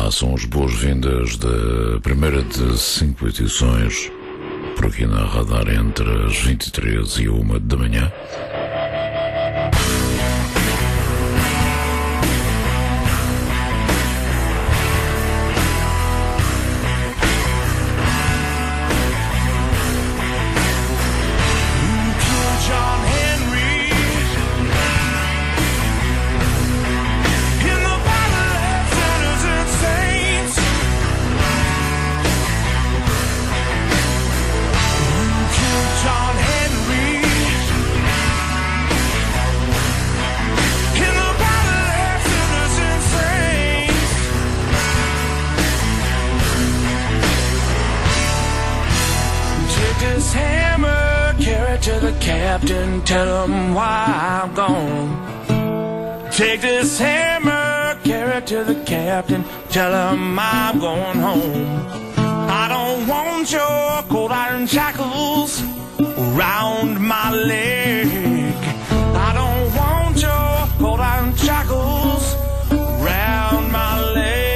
Olá, são as boas-vindas da primeira de 5 edições, por aqui na Radar, entre as 23 e 1 da manhã. Captain, tell him why I'm gone. Take this hammer, carry it to the captain, tell him I'm going home. I don't want your cold iron shackles around my leg. I don't want your cold iron shackles around my leg.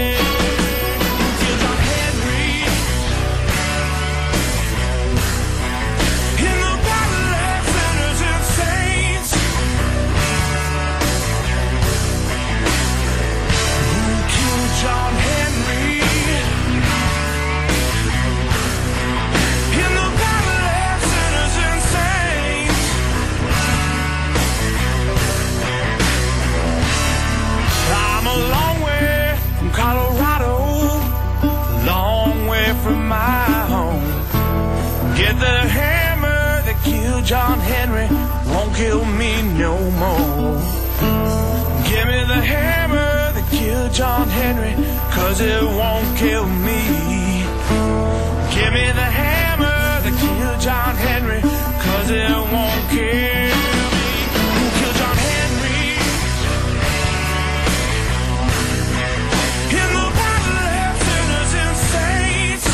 Get the hammer that killed John Henry, won't kill me no more. Give me the hammer that killed John Henry, 'cause it won't kill me. Give me the hammer that killed John Henry, 'cause it won't kill me. Kill John Henry in the battle of sinners and saints.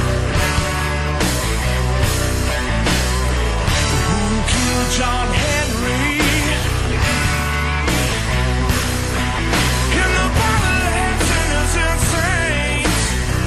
John Henry in the battle of sinners and saints.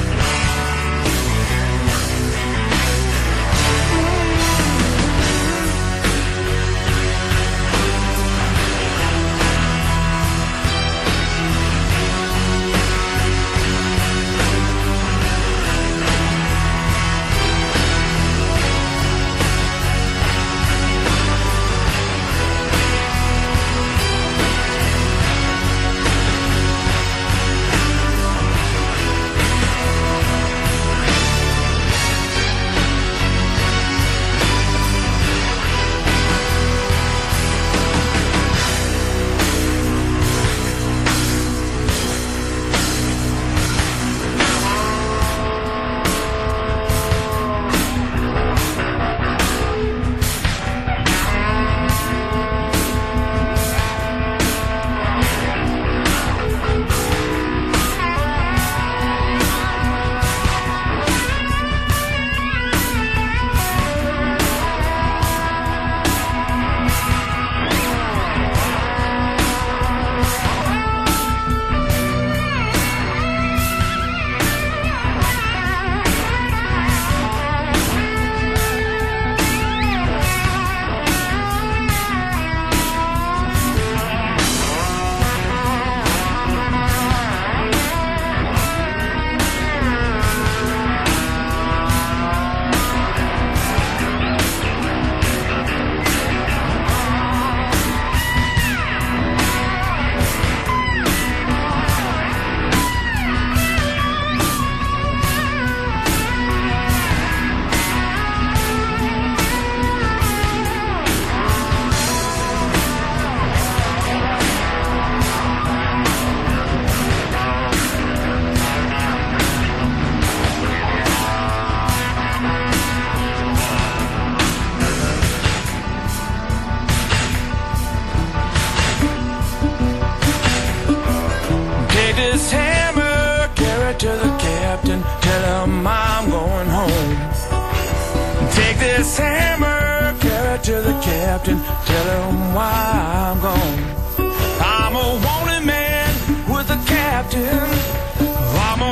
this hammer, carry it to the captain, tell him why I'm gone. I'm a wanted man with a captain. I'm a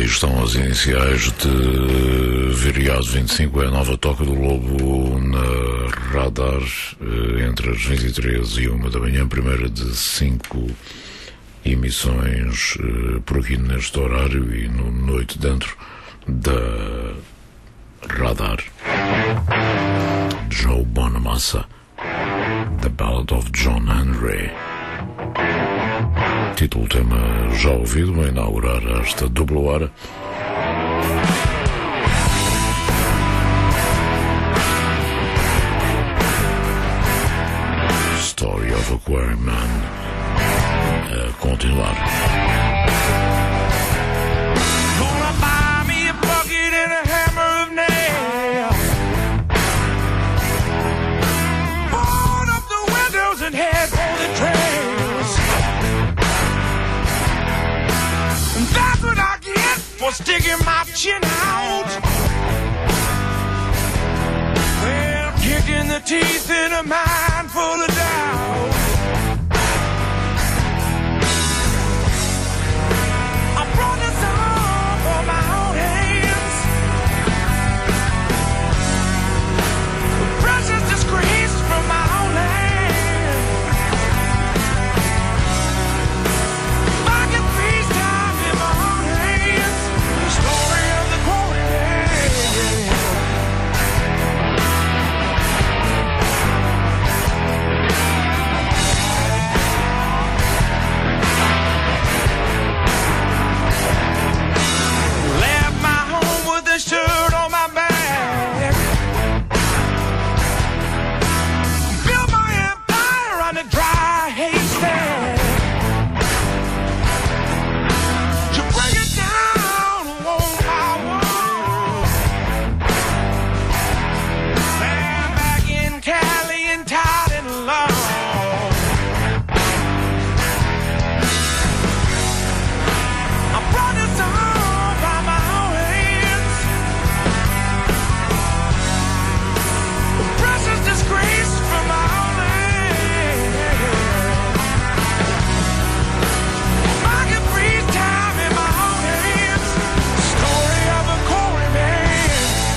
estão as iniciais de Viriato 25, é a nova Toca do Lobo na Radar, entre as 23 e 1 da manhã, primeira de 5 emissões por aqui neste horário e no Noite Dentro da Radar. Joe Bonamassa, The Ballad of John Henry. Título tema já ouvido a inaugurar esta dupla hora. Story of a Quarryman a continuar. Gonna buy me a bucket and a hammer of nail. Board up the windows and head for the trails. And that's what I get for sticking my chin out. Well, kicking the teeth in a mind full of doubt. I brought this on for my own hands. Precious disgrace from my own land. I can freeze time in my own hands. The story of the quarryman. Left my home with a shirt on my back. Built my empire on a dry haystack. To break it down one by one. Stand back in Cali and tied and long. I brought this on by my own hands. Precious disgrace from my own land. I can freeze time in my own hands. Story of a quarryman.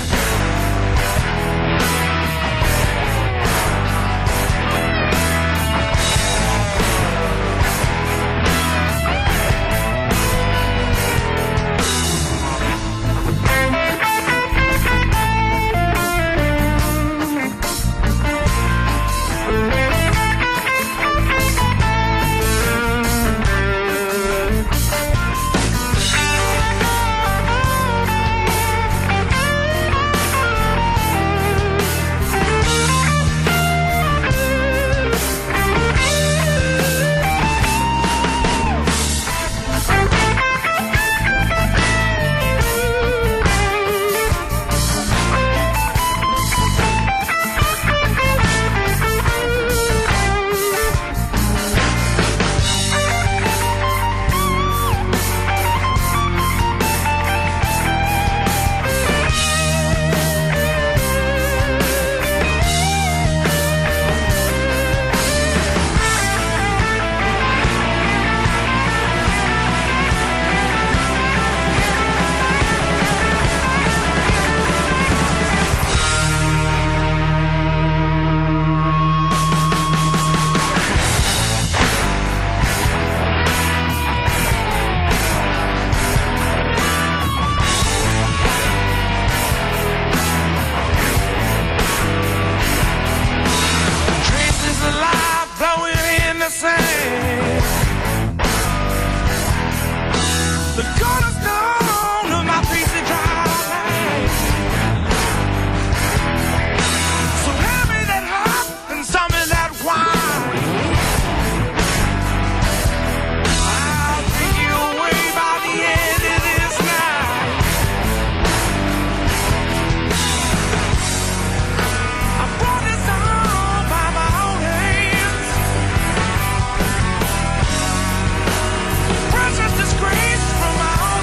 Traces of life blowing in the sand. The cornerstone of my peace and dry land. So hand me that hop and some of that wine. I'll take you away by the end of this night. I brought this on by my own hands. Precious disgrace from my own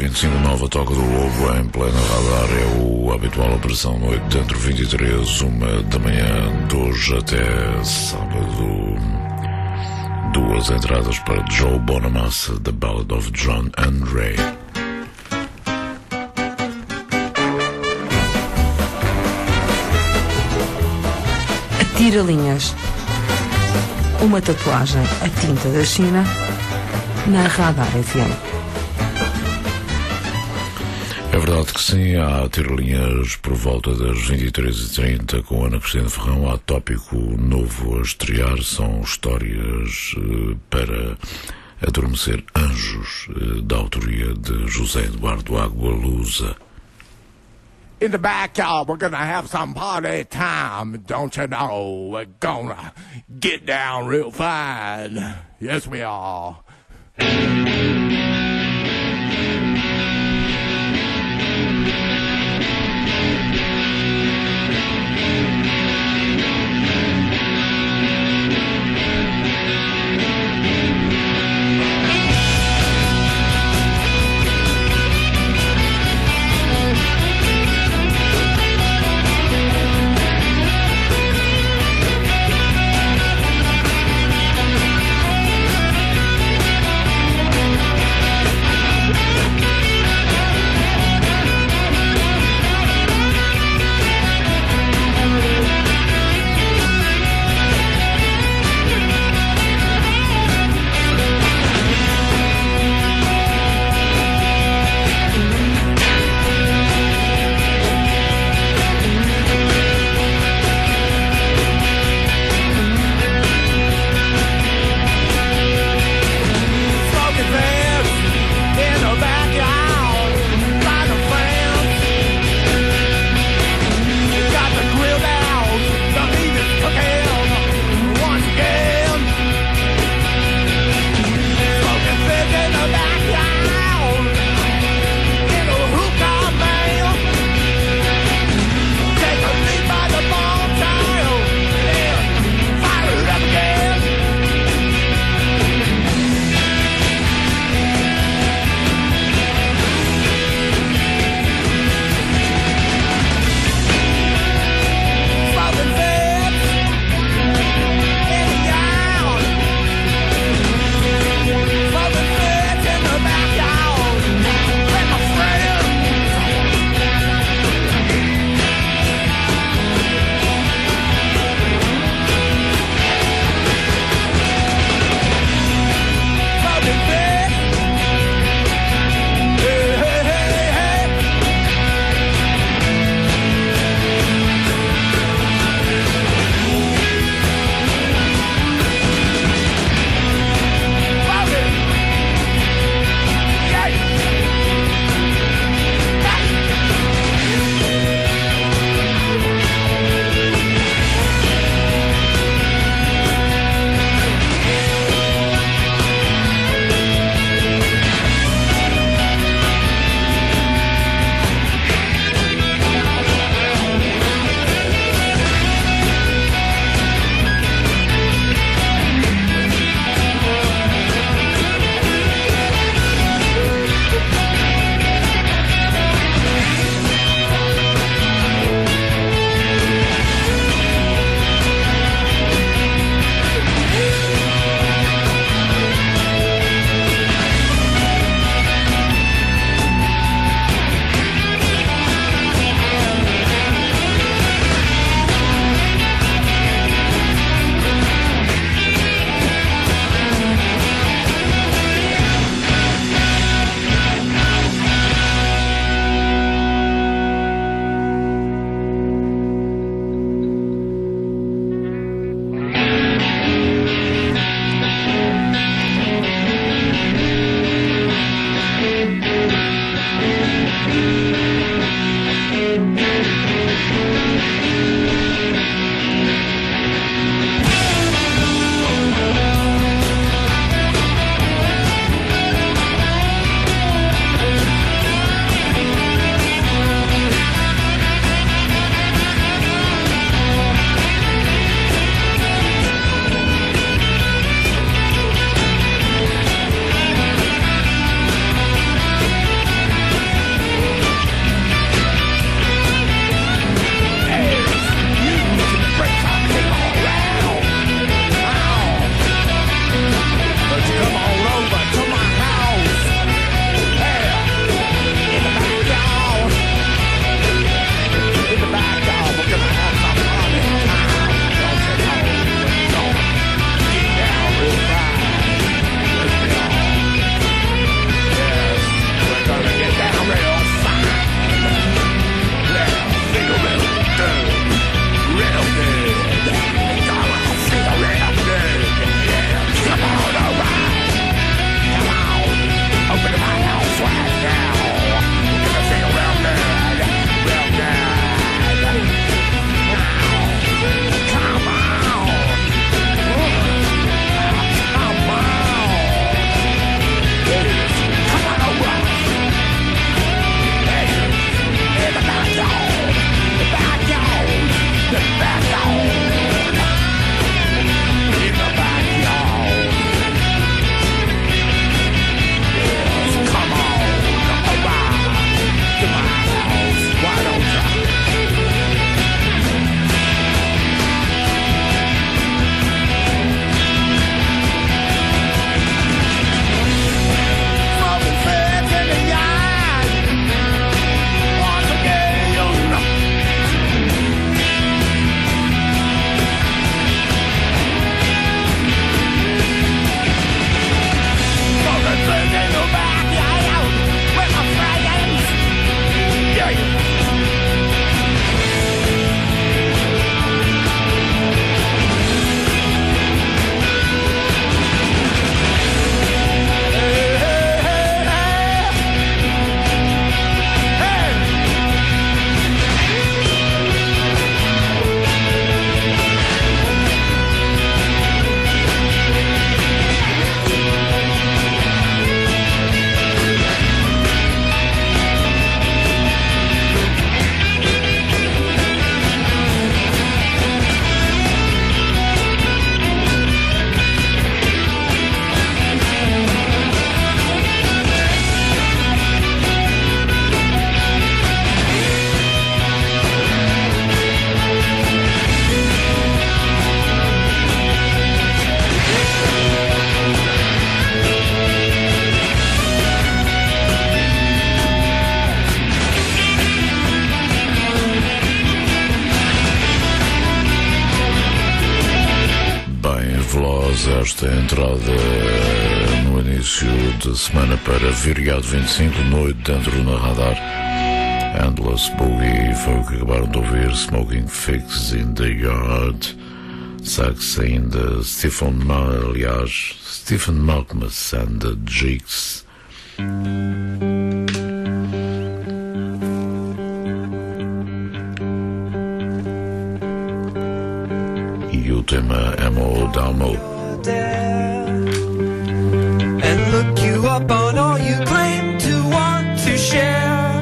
25, nova Toca do Lobo em plena radar. É o habitual Operação Noite, dentro 23, 1 da manhã, de hoje até sábado. 2 entradas para Joe Bonamassa, The Ballad of John and Ray. Tira-linhas. Uma tatuagem a tinta da China na Radar FM. É verdade que sim, há tira-linhas por volta das 23h30 com Ana Cristina Ferrão. Há tópico novo a estrear, são histórias para adormecer anjos, da autoria de José Eduardo Agualusa. In the backyard, we're gonna have some party time, don't you know? We're gonna get down real fine. Yes, we are. esta entrada no início de semana para Viriato 25, noite dentro na radar. Endless Boogie foi o que acabaram de ouvir. Smoking Figs in the Yard. Sax ainda Stephen Malkmus and the Jigs. E o tema Emo Dalmo. And look you up on all you claim to want to share.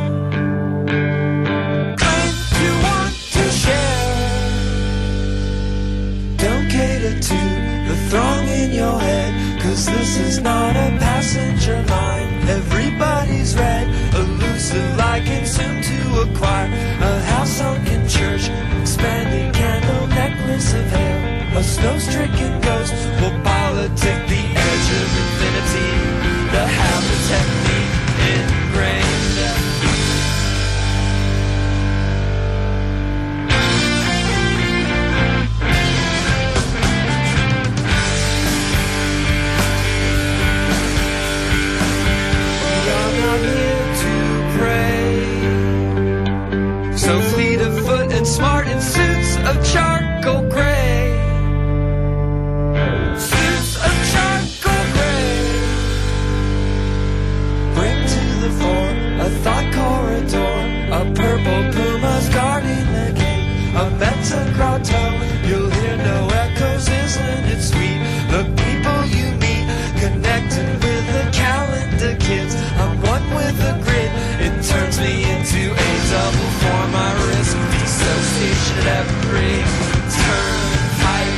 Claim to want to share. Don't cater to the throng in your head, 'cause this is not a passenger line. Everybody's red, elusive like it's soon to acquire. A house sunken church, expanding candle necklace of hair. A snow-stricken ghost will politic the edge of infinity. The habit technique ingrained. We are not here to pray, so fleet of foot and smart in suits of charcoal gray. A thought corridor, a purple puma's guarding the gate. A meta grotto, you'll hear no echoes, isn't it sweet? The people you meet, connected with the calendar kids. I'm one with the grid, it turns me into a double for my risk. Dissociation at every turnpike.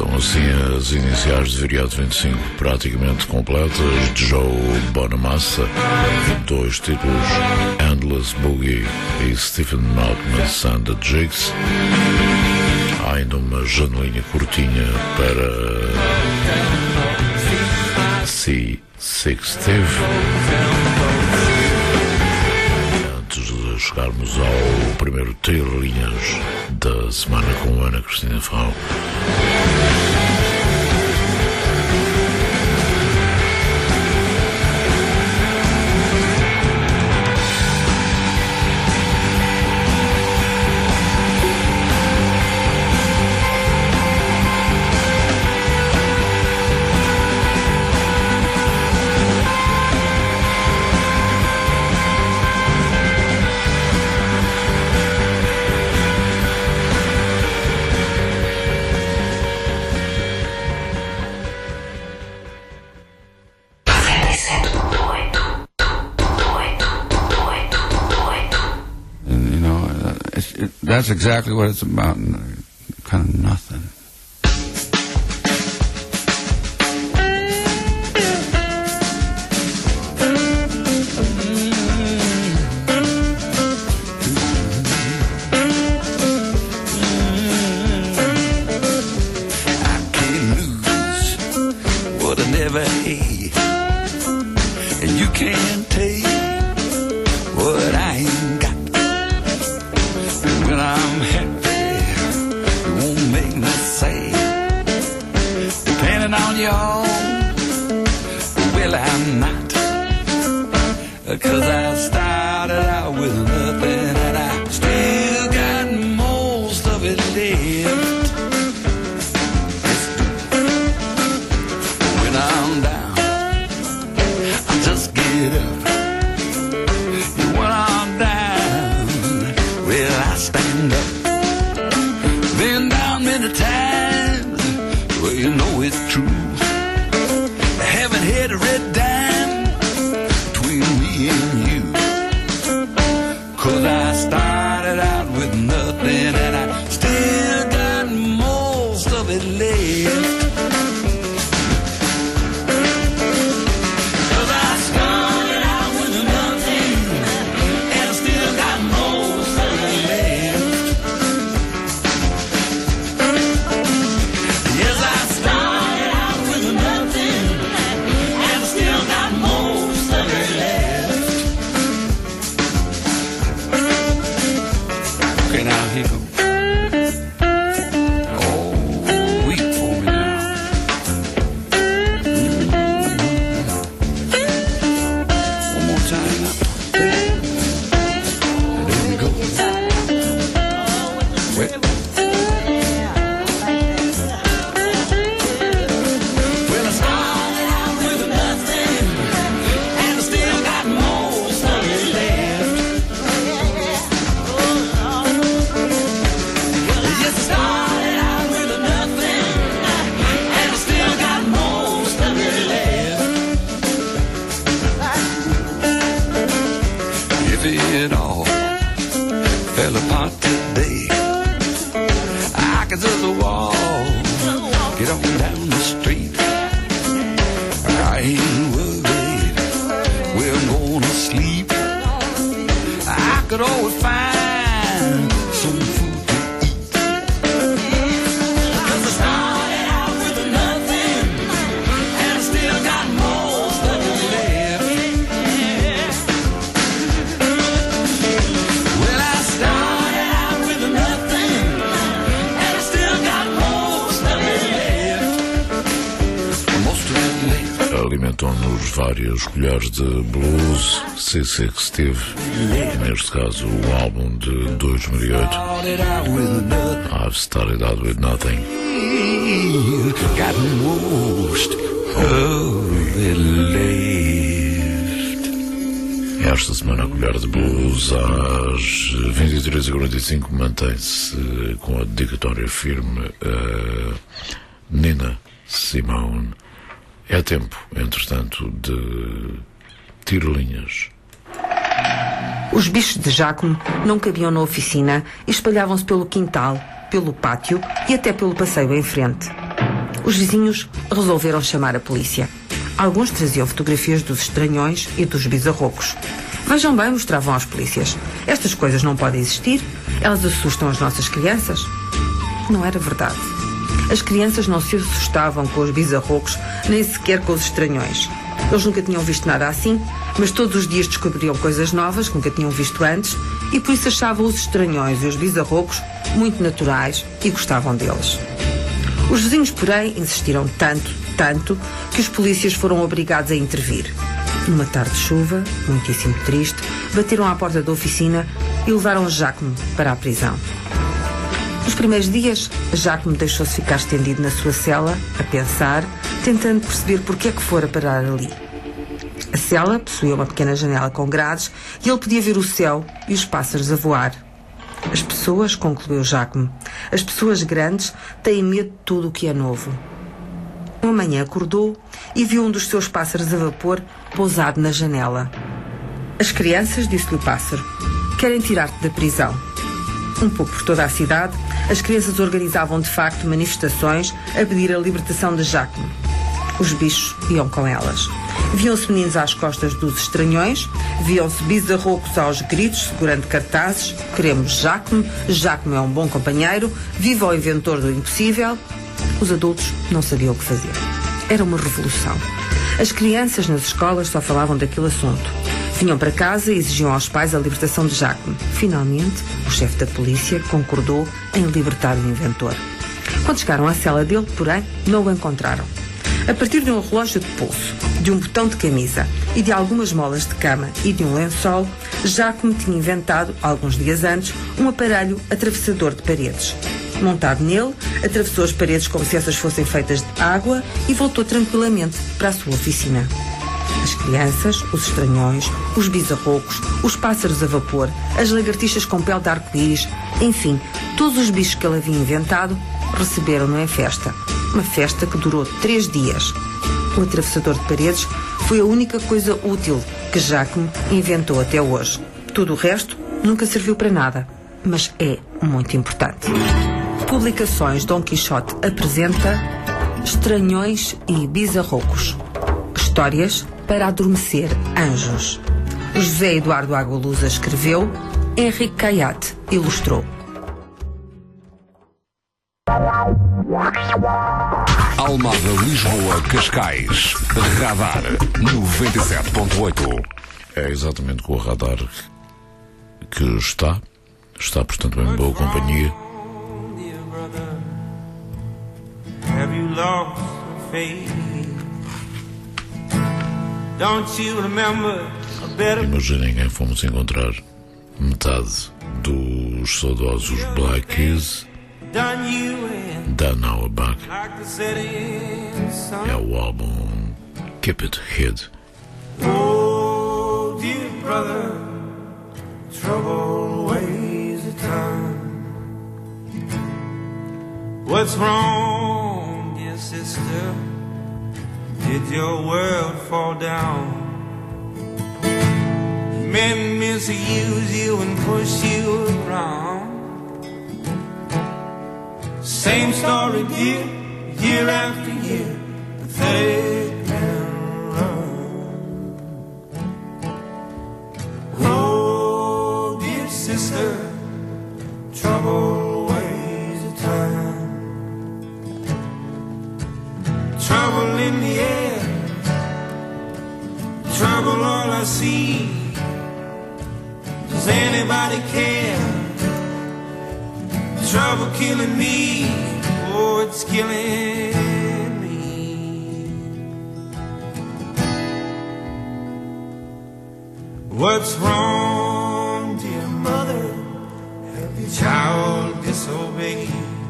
São assim as iniciais de Viriato 25 praticamente completas de Joe Bonamassa, 2 títulos, Endless Boogie e Stephen Malkmus and the Jigs. Há ainda uma janelinha curtinha para C6 Steve. Antes de chegarmos ao primeiro Trilhinhas da semana com Ana Cristina Ferrão. That's exactly what it's about, kind of nothing. I can't lose what I never had, and you can't take what I ain't got. When I'm happy, it won't make me sad. Depending on you, well, I'm not. 'Cause I started out with nothing, and I still got most of it left. When I'm down, I just get up. When I'm down, well, I stand up. Been down many times, well, you know it's true. I haven't had a red dime between me and you. 'Cause I started out with nothing, and I still got most of it left. It all fell apart today. I could just walk, get on down the street. I ain't worried where I'm gonna sleep. I could always find some food to eat. 'Cause I started out with nothing, and I still got most of it left. Alimentam-nos várias colheres de blues, C6 Steve, neste caso o álbum de 2008, I've Started Out With Nothing. Got most of it left. Esta semana a colher de blues às 23h45 mantém-se com a dedicatória firme a Nina Simone. É tempo, entretanto, de tirolinhas. Os bichos de Giacomo não cabiam na oficina e espalhavam-se pelo quintal, pelo pátio e até pelo passeio em frente. Os vizinhos resolveram chamar a polícia. Alguns traziam fotografias dos estranhões e dos bisarrocos. Vejam bem, mostravam às polícias. Estas coisas não podem existir. Elas assustam as nossas crianças. Não era verdade. As crianças não se assustavam com os bisarrocos, nem sequer com os estranhões. Eles nunca tinham visto nada assim, mas todos os dias descobriam coisas novas que nunca tinham visto antes e por isso achavam os estranhões e os bisarrocos muito naturais e gostavam deles. Os vizinhos, porém, insistiram tanto, que os polícias foram obrigados a intervir. Numa tarde de chuva, muitíssimo triste, bateram à porta da oficina e levaram Jacome para a prisão. Nos primeiros dias, Jacome deixou-se ficar estendido na sua cela, a pensar, tentando perceber porque é que fora parar ali. A cela possuía uma pequena janela com grades e ele podia ver o céu e os pássaros a voar. As pessoas, concluiu Jacome, as pessoas grandes têm medo de tudo o que é novo. Uma manhã acordou e viu um dos seus pássaros a vapor pousado na janela. As crianças, disse-lhe o pássaro, querem tirar-te da prisão. Um pouco por toda a cidade, as crianças organizavam de facto manifestações a pedir a libertação de Jacome. Os bichos iam com elas. Viam-se meninos às costas dos estranhões, viam-se bisarrocos aos gritos, segurando cartazes, queremos Jacome, Jacome é um bom companheiro, viva o inventor do impossível. Os adultos não sabiam o que fazer. Era uma revolução. As crianças nas escolas só falavam daquele assunto. Vinham para casa e exigiam aos pais a libertação de Jacome. Finalmente, o chefe da polícia concordou em libertar o inventor. Quando chegaram à cela dele, porém, não o encontraram. A partir de um relógio de pulso, de um botão de camisa e de algumas molas de cama e de um lençol, Jacome tinha inventado, alguns dias antes, um aparelho atravessador de paredes. Montado nele, atravessou as paredes como se essas fossem feitas de água e voltou tranquilamente para a sua oficina. As crianças, os estranhões, os bisarrocos, os pássaros a vapor, as lagartixas com pele de arco-íris, enfim, todos os bichos que ele havia inventado, receberam-no em festa. Uma festa que durou 3 dias. O atravessador de paredes foi a única coisa útil que Jacome inventou até hoje. Tudo o resto nunca serviu para nada, mas é muito importante. Publicações Dom Quixote apresenta Estranhões e Bisarrocos. Histórias para adormecer anjos. José Eduardo Agualusa escreveu, Henrique Caiate ilustrou. Almada, Lisboa, Cascais. Radar 97.8. É exatamente com o radar que está, portanto, em boa companhia. Have you lost faith? Don't you remember a better... Imaginem quem fomos encontrar. Metade dos saudosos Black Keys, done you in Dan Auerbach. like the setting sun? É o álbum Keep It Hid. Oh, dear brother, trouble weighs a ton. What's wrong, dear sister? Did your world fall down? Men misuse you and push you around. Same story, dear, year after year. Pathetic and run. Oh, dear sister, trouble weighs a ton. Trouble in the air, trouble all I see. Does anybody care? Trouble killing me, oh, it's killing me. What's wrong, dear mother? Have your child disobeyed?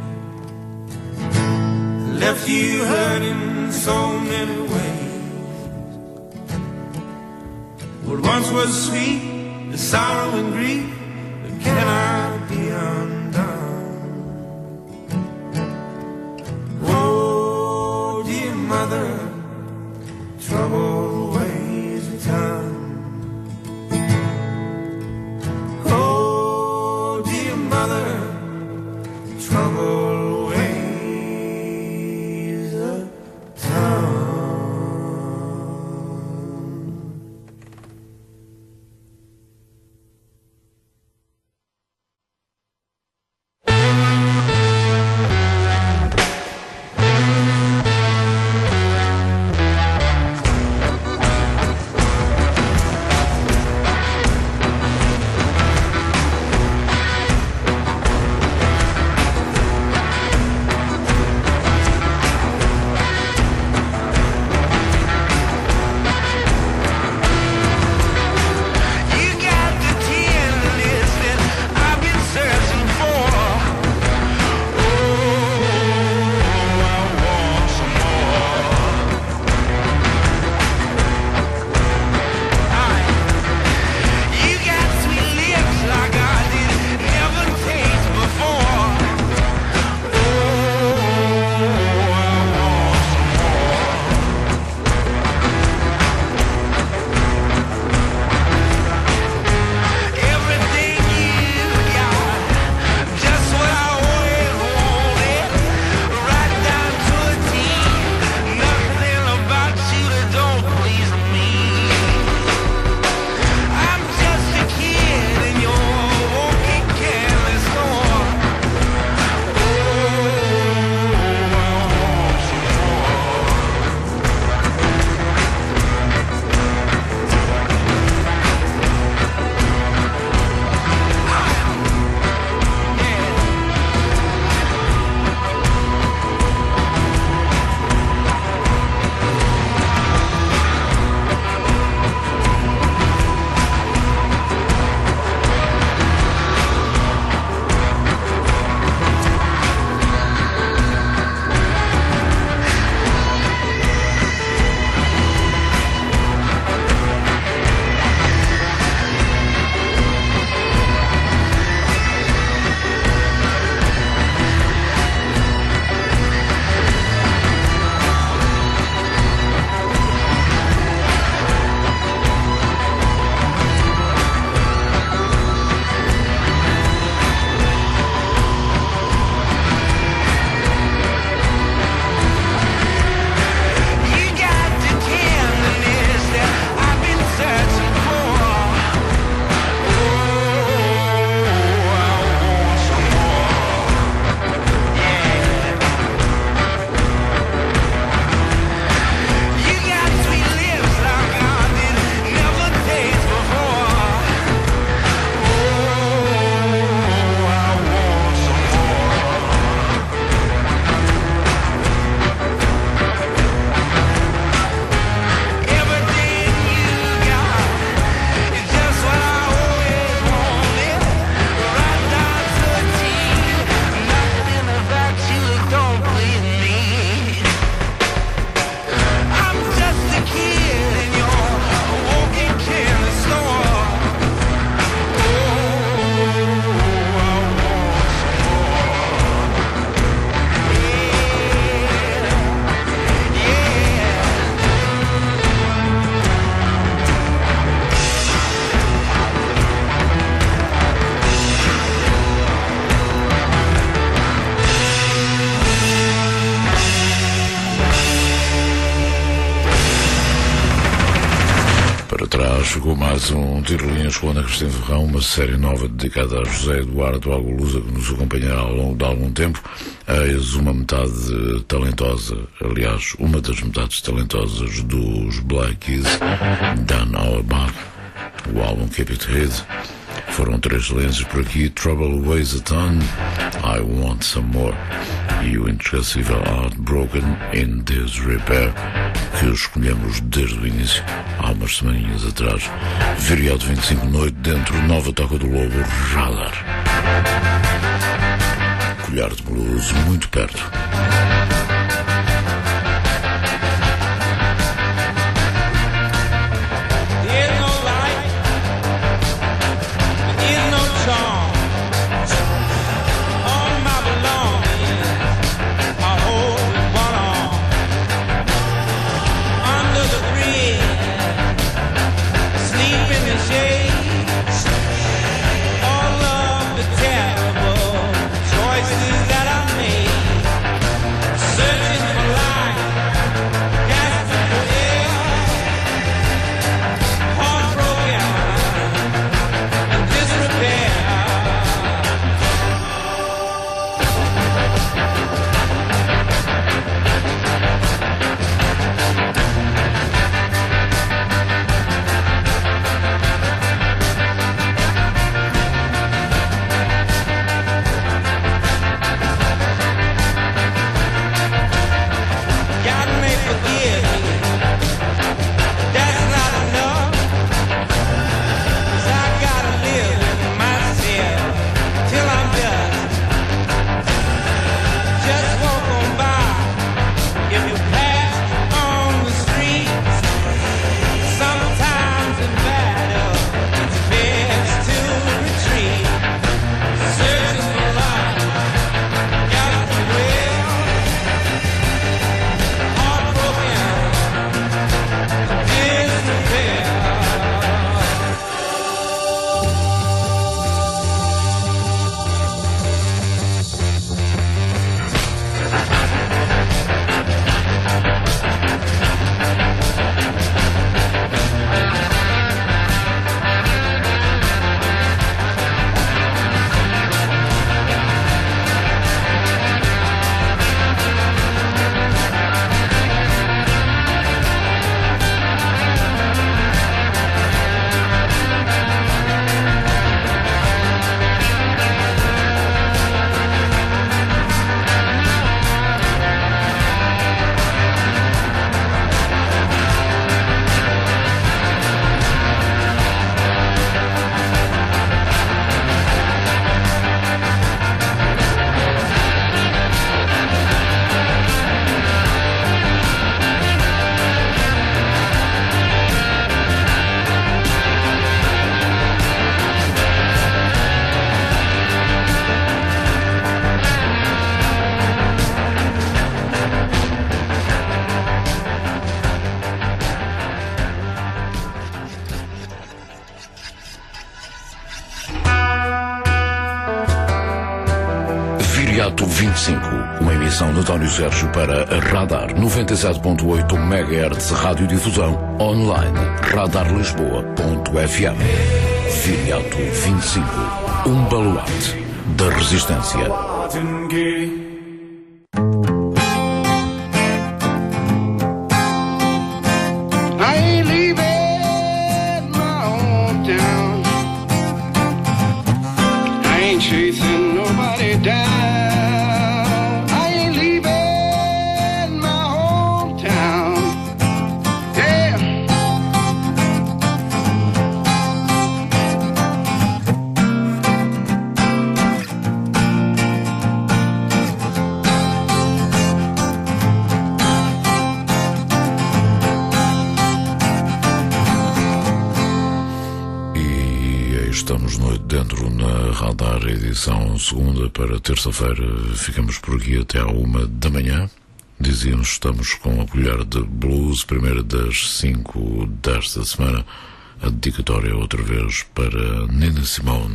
Left you hurting so many ways. What once was sweet, the sorrow and grief that cannot be undone. Oh, dear mother, trouble weighs a ton. Oh, dear mother, trouble weighs a chegou mais um Tiro de Linhas com Ana Cristina Ferrão, uma série nova dedicada a José Eduardo Agulusa, que nos acompanhará ao longo de algum tempo. Eis uma metade talentosa, aliás, uma das metades talentosas dos Black Keys, Dan Auerbach, o álbum Keep It Hid. Foram 3 silêncios por aqui: Trouble Weighs a Ton, I Want Some More e o inesquecível Heartbroken in Disrepair, que escolhemos desde o início, há umas semaninhas atrás. Viriato 25 noite dentro, nova Toca do Lobo, Radar. Colher de blues muito perto. Viriato 25, uma emissão de António Sérgio para a Radar 97.8 MHz radiodifusão online radarlisboa.fm. Viriato 25, um baluarte da resistência. Chasing nobody down. I ain't leaving my hometown. Yeah. Estamos noite dentro na Radar, edição segunda para terça-feira. Ficamos por aqui até à 1 da manhã. Dizíamos, estamos com a colher de blues, primeira das 5 desta semana. A dedicatória outra vez para Nina Simone.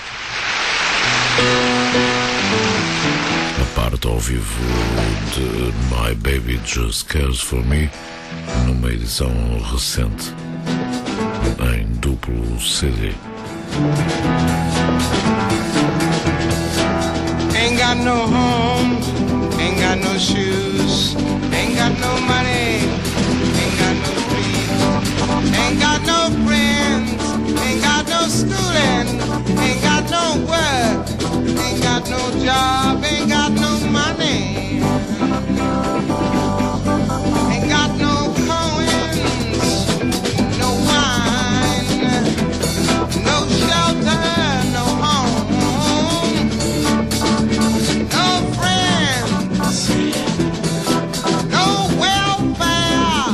A parte ao vivo de My Baby Just Cares For Me, numa edição recente, em duplo CD. Ain't got no home, ain't got no shoes, ain't got no money, ain't got no dreams, ain't got no friends, ain't got no schooling, ain't got no work, ain't got no job, ain't got no money, ain't got no coins, no wine, no shelter, no home, no friends, no welfare,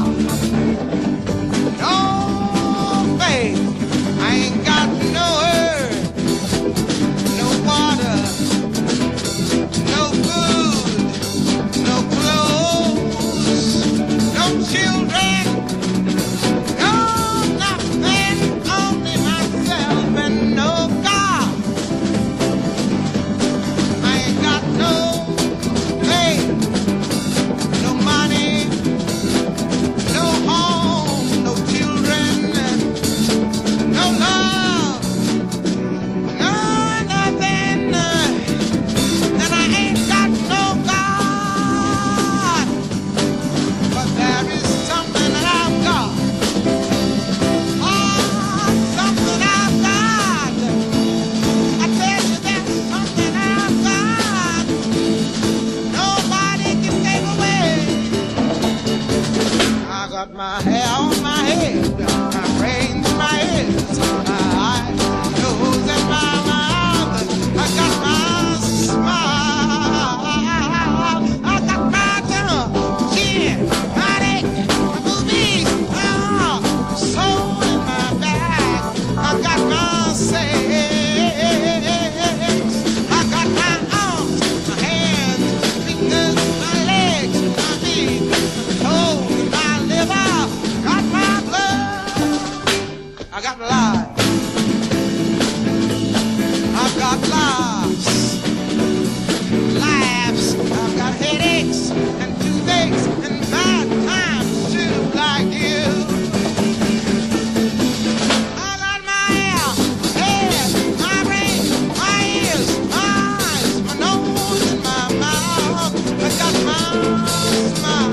no faith. I ain't got no earth, no water, no food, no clothes, no children, no nothing, only myself and no God. I ain't got no faith, no money, no home, no children, no love, no nothing. Then I ain't got no God. But there is something that I've got. Oh, something I've got. I tell you, there's something I've got. Nobody can take away. I got my hair on my head, my brains in my ears, my eyes, my nose, and my mouth. I got my smile. I got my tongue, chin, my neck, my boobies, soul in my back. I got my sex. I got my arms, my hands, fingers, my legs, my feet, my toes, my liver. Got my blood. I got life. I've got laughs, I've got headaches and toothaches and bad times too, like you. I got my hair, head, my brain, my ears, my eyes, my nose, and my mouth. I got my smile,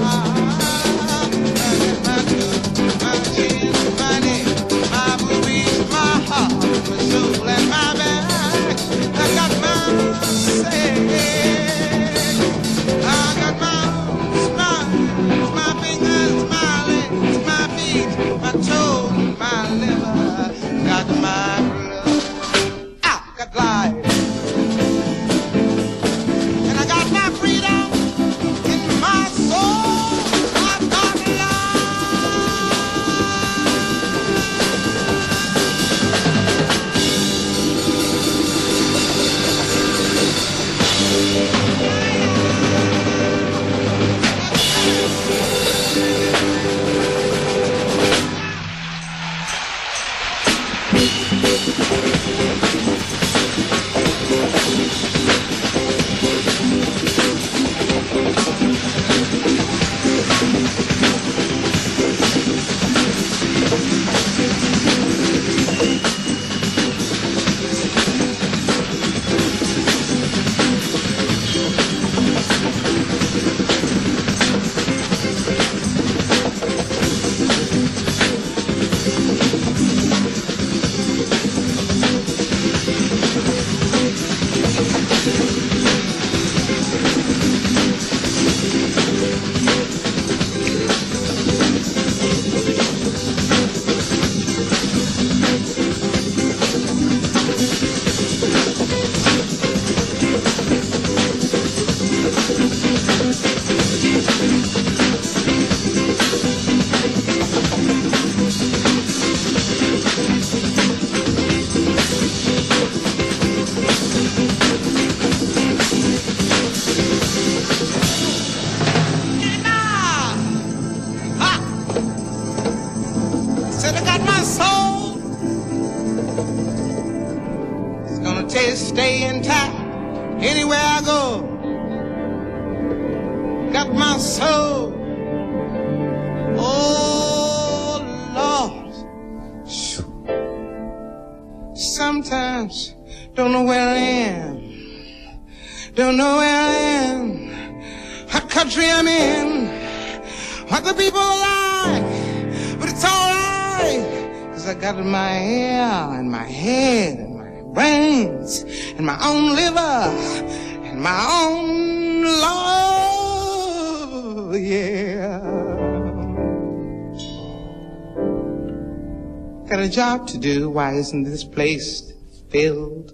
my tooth, my chin, my neck, my boobies, my heart, my soul, and my back. I got my sex. I got my smile, my fingers, my legs, my feet, my toes, my liver. Got my blood. I got life. And I got my freedom in my soul. I've got stay intact anywhere I go. Got my soul. Oh Lord, Don't know where I am. Don't know where I am. What country I'm in. What the people are like. But it's alright. 'Cause I got my hair and my head and my brains and my own liver and my own love. Yeah. Got a job to do. Why isn't this place filled?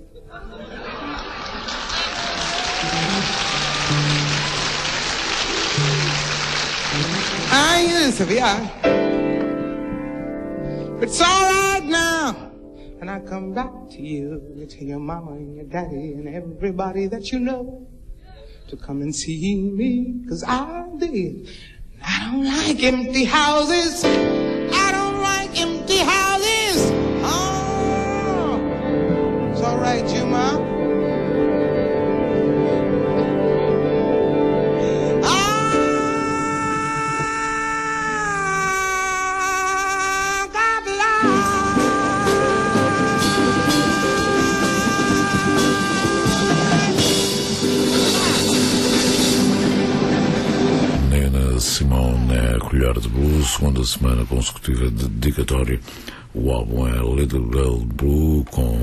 But it's all right now. And I come back to you, you tell your mama and your daddy and everybody that you know to come and see me, 'cause I did. I don't like empty houses. I don't like empty houses. Oh, it's all right, you ma. Simone é a colher de blues, segunda semana consecutiva de dedicatória. O álbum é Little Girl Blue, com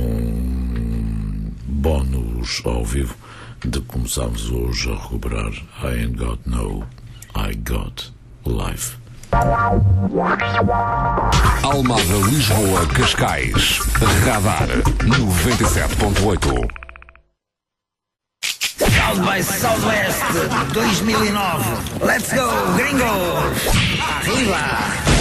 bónus ao vivo, de que começámos hoje a recuperar I Ain't Got No, I Got Life. Almada, Lisboa, Cascais. Radar 97.8. South by Southwest 2009. Let's go, gringos! Arriba!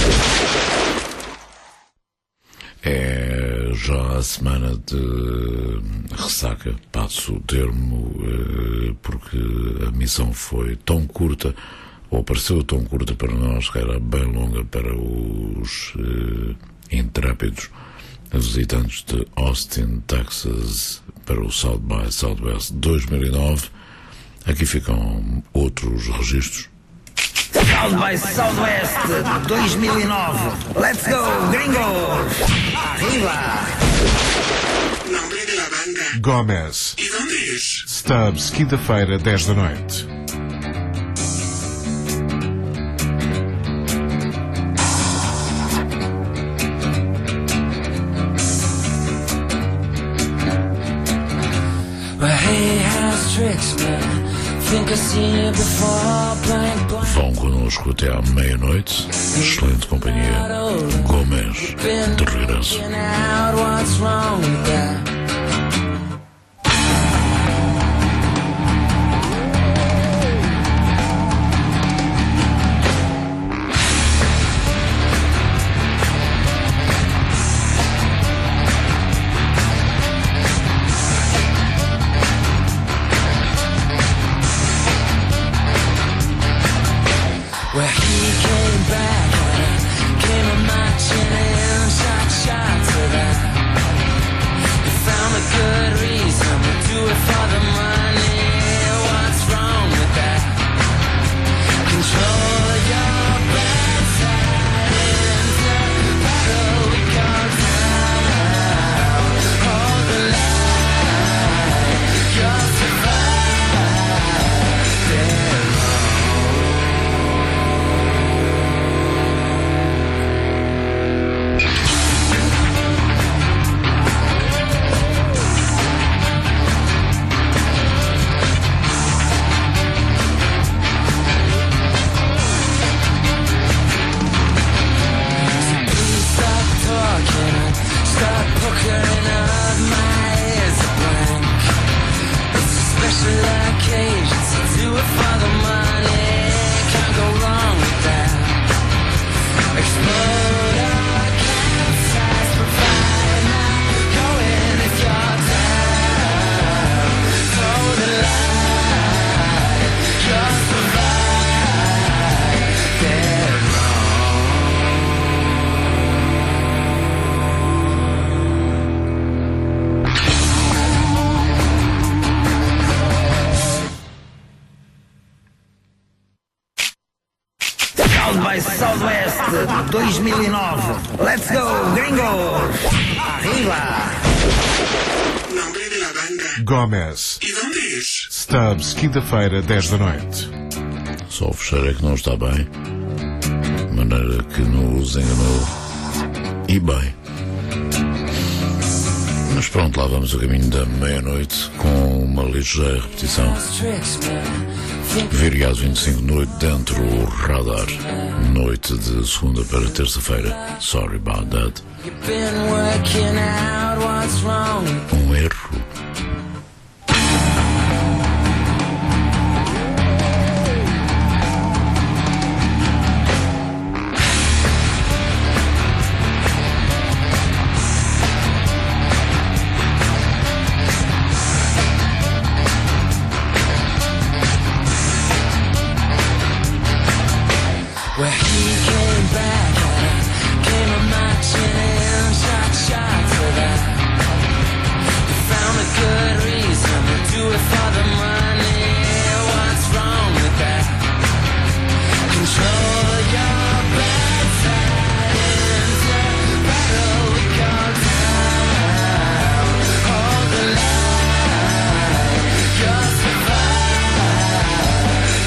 É já a semana de ressaca, passo o termo, porque a missão foi tão curta, ou pareceu tão curta para nós, que era bem longa para os intrépidos visitantes de Austin, Texas, para o South by Southwest 2009. Aqui ficam outros registros. South by Southwest 2009. Let's go, gringos! Arriba! Nombre de la banda. Gómez. ¿Y dónde es? Stubbs, quinta-feira, 10 da noite. Vão connosco até à meia-noite. Excelente companhia. Gómez, de regresso. Where he came back, came a marching in, shot to that. He found a good reason to do it for the money. What's wrong with that? Control your bad side in the battle we call down. Hold the line, you'll survive. They're wrong. Start puckering up, my ears are blank. It's a special occasion, so do it for the money. Can't go wrong with that. Explode our campsites, provide not going if you're down. Throw the line, you'll survive. They're South by Southwest 2009. Let's go, gringos! Arriba! Nombre de la banda. Gomes. E de onde és? Stubbs, quinta-feira, 10 da noite. Só o fecheiro é que não está bem, de maneira que nos enganou. E bem. Mas pronto, lá vamos a caminho da meia-noite com uma ligeira repetição. Vire às 25 de noite dentro o radar. Noite de segunda para terça-feira. Sorry about that. Um erro. Where he came back, came a marching in, shot for that. He found a good reason to do it for the money. What's wrong with that? Control your bad side into battle we call time. Hold the line, you'll survive.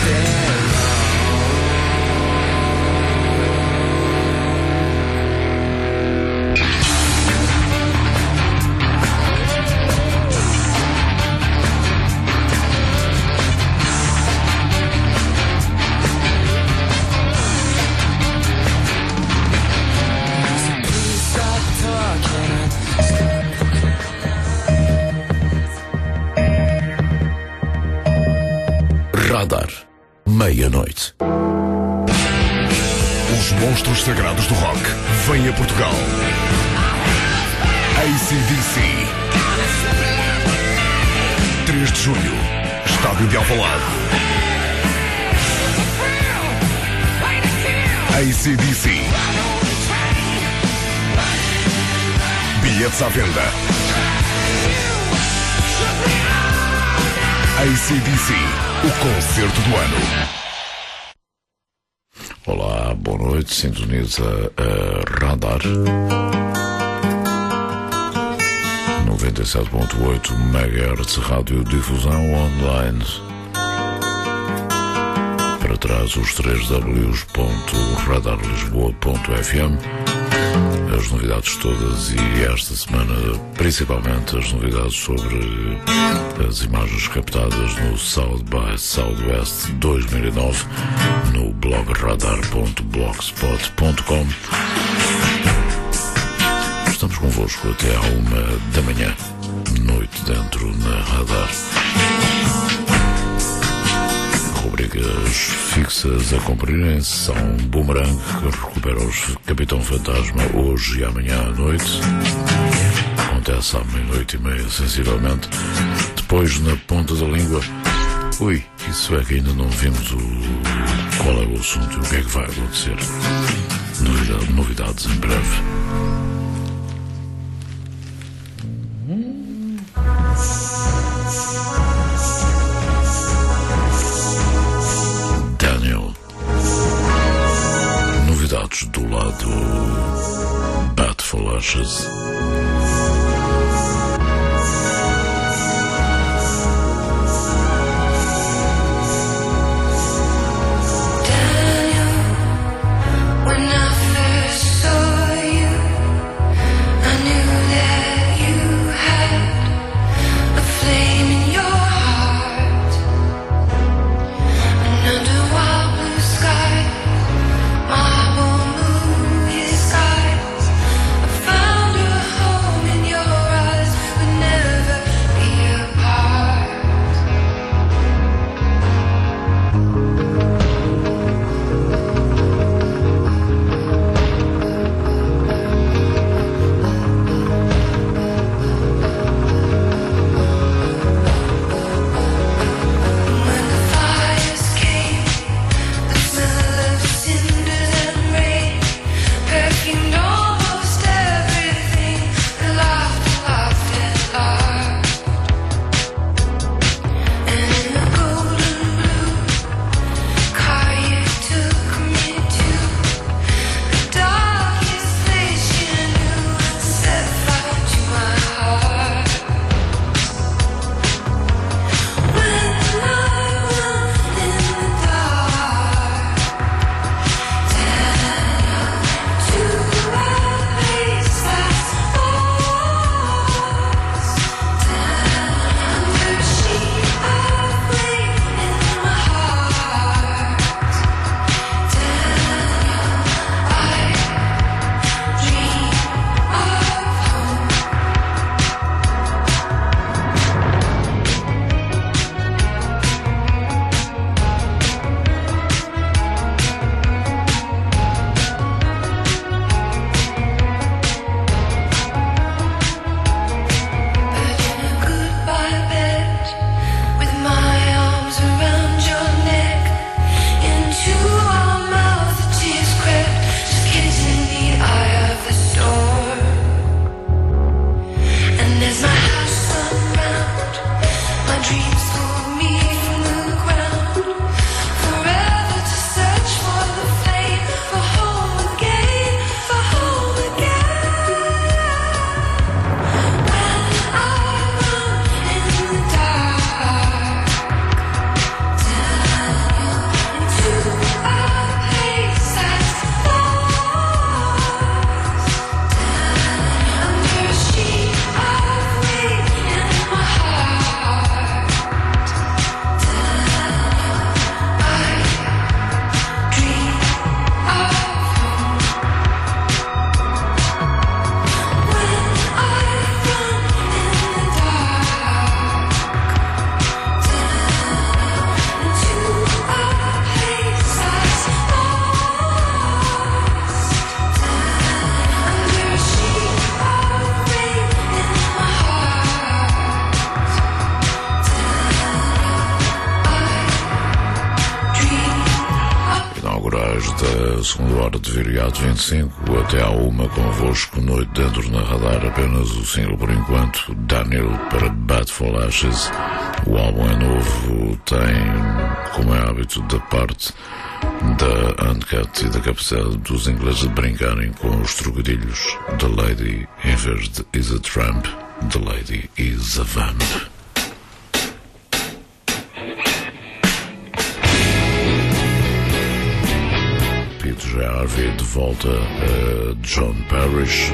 Radar. Meia-noite. Os monstros sagrados do rock vêm a Portugal. AC/DC. 3 de julho, Estádio de Alvalade. AC/DC. Bilhetes à venda. AC/DC, o concerto do ano. Olá, boa noite, sintoniza a Radar 97.8 MHz, rádio difusão online. Para trás os 3w.radarlisboa.fm. As novidades todas e esta semana principalmente as novidades sobre as imagens captadas no South by Southwest 2009 no blog radar.blogspot.com. Estamos convosco até à 1 da manhã, noite dentro na Radar. Rubricas fixas a cumprirem-se são Boomerang, que recupera os Capitão Fantasma hoje e amanhã à noite. Acontece à 00:30 sensivelmente. Depois, na ponta da língua, isso é que ainda não vimos qual é o assunto e o que é que vai acontecer. Novidades em breve. Novidades do lado Bat for Ashes. Marble moon skies, I found a home in finais da segunda hora de Viriato 25 até à 1 convosco, Noite Dentro na Radar, apenas o single por enquanto, Daniel para Bad for Ashes. O álbum é novo, tem, como é hábito da parte da Uncut e da capacidade dos ingleses de brincarem com os trocadilhos. The Lady, em vez de Is a Tramp, The Lady is a Vamp. Peter Harvey de volta a John Parrish.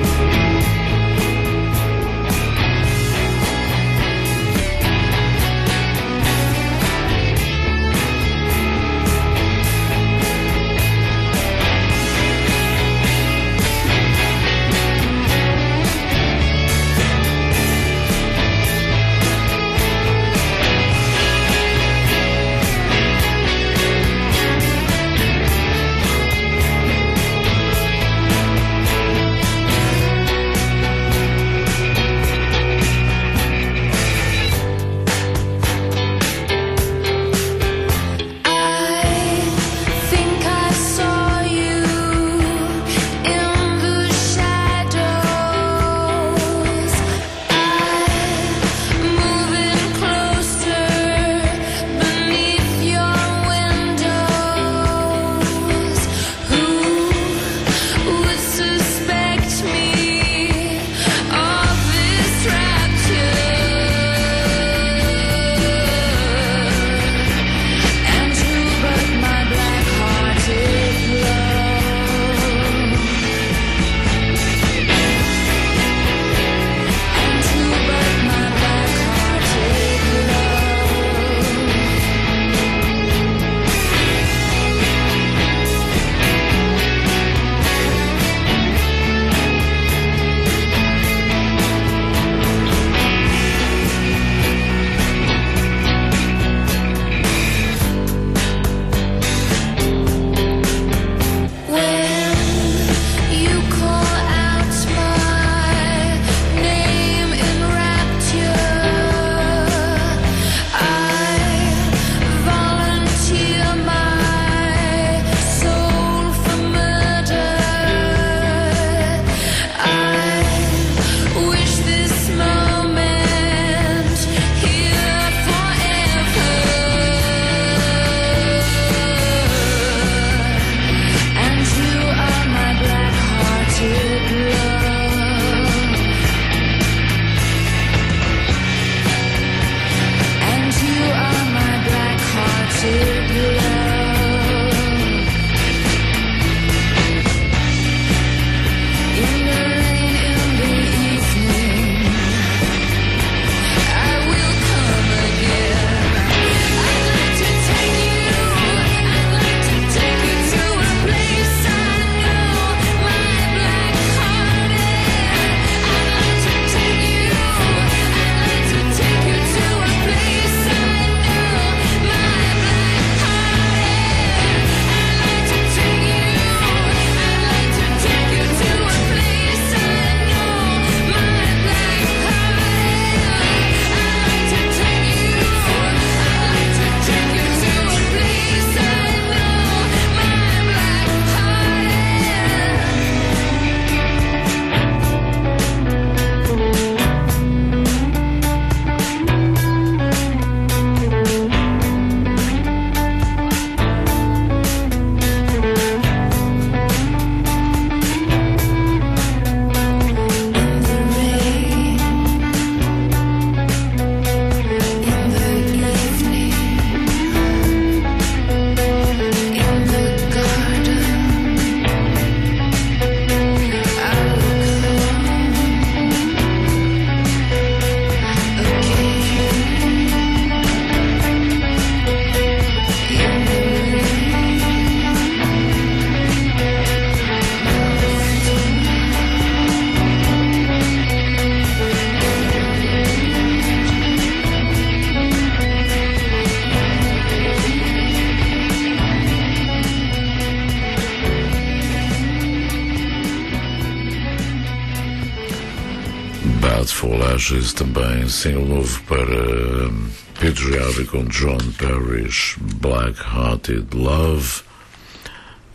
Bad for Ashes, também single novo para Peter Harvey com John Parrish, Black Hearted Love.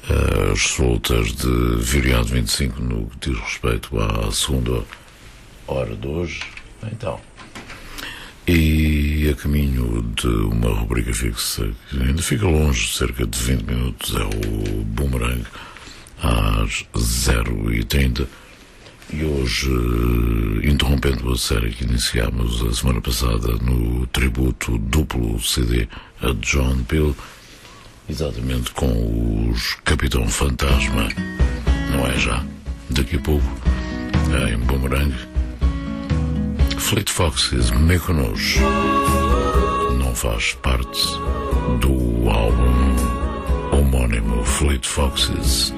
as soltas de Viriato 25 no que diz respeito à segunda hora de hoje. Então, e a caminho de uma rubrica fixa que ainda fica longe, cerca de 20 minutos, é o Boomerang às 0h30. E hoje, interrompendo a série que iniciámos a semana passada no tributo duplo CD a John Peel, exatamente com os Capitão Fantasma, não é já? Daqui a pouco, em Boomerang, Fleet Foxes, Mykonos, não faz parte do álbum homónimo Fleet Foxes.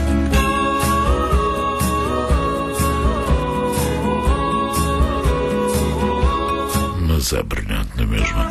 Mas é brilhante na mesma.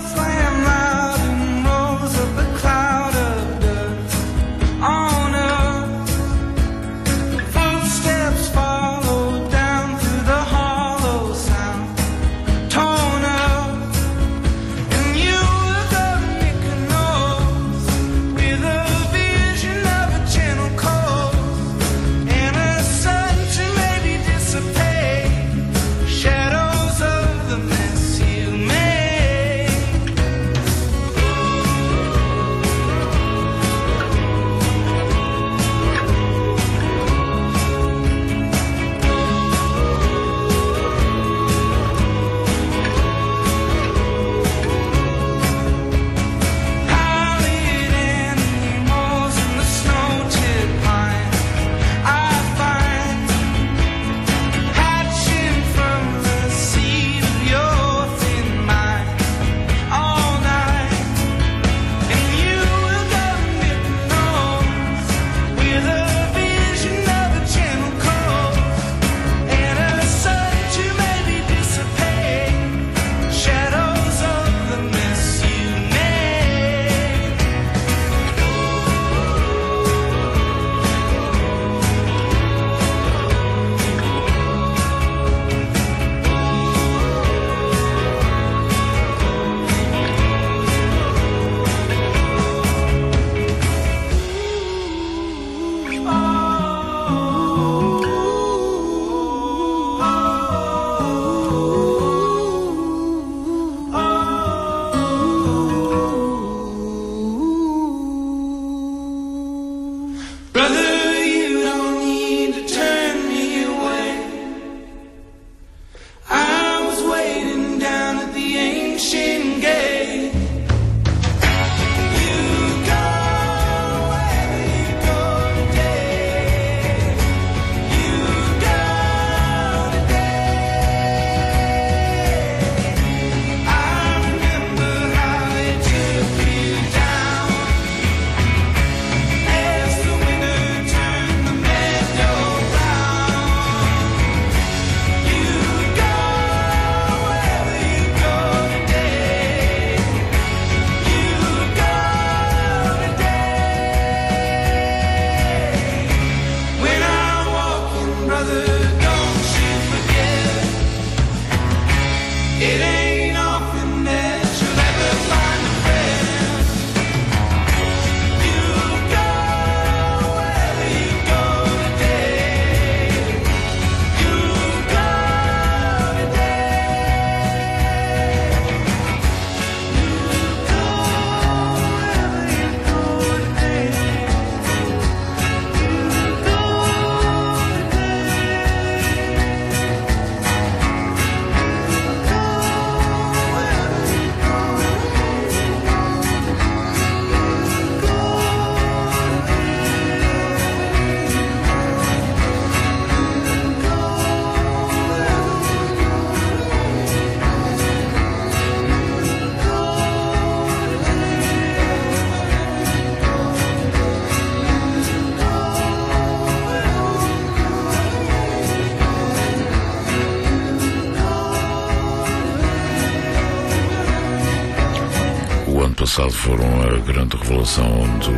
Passado foram a grande revelação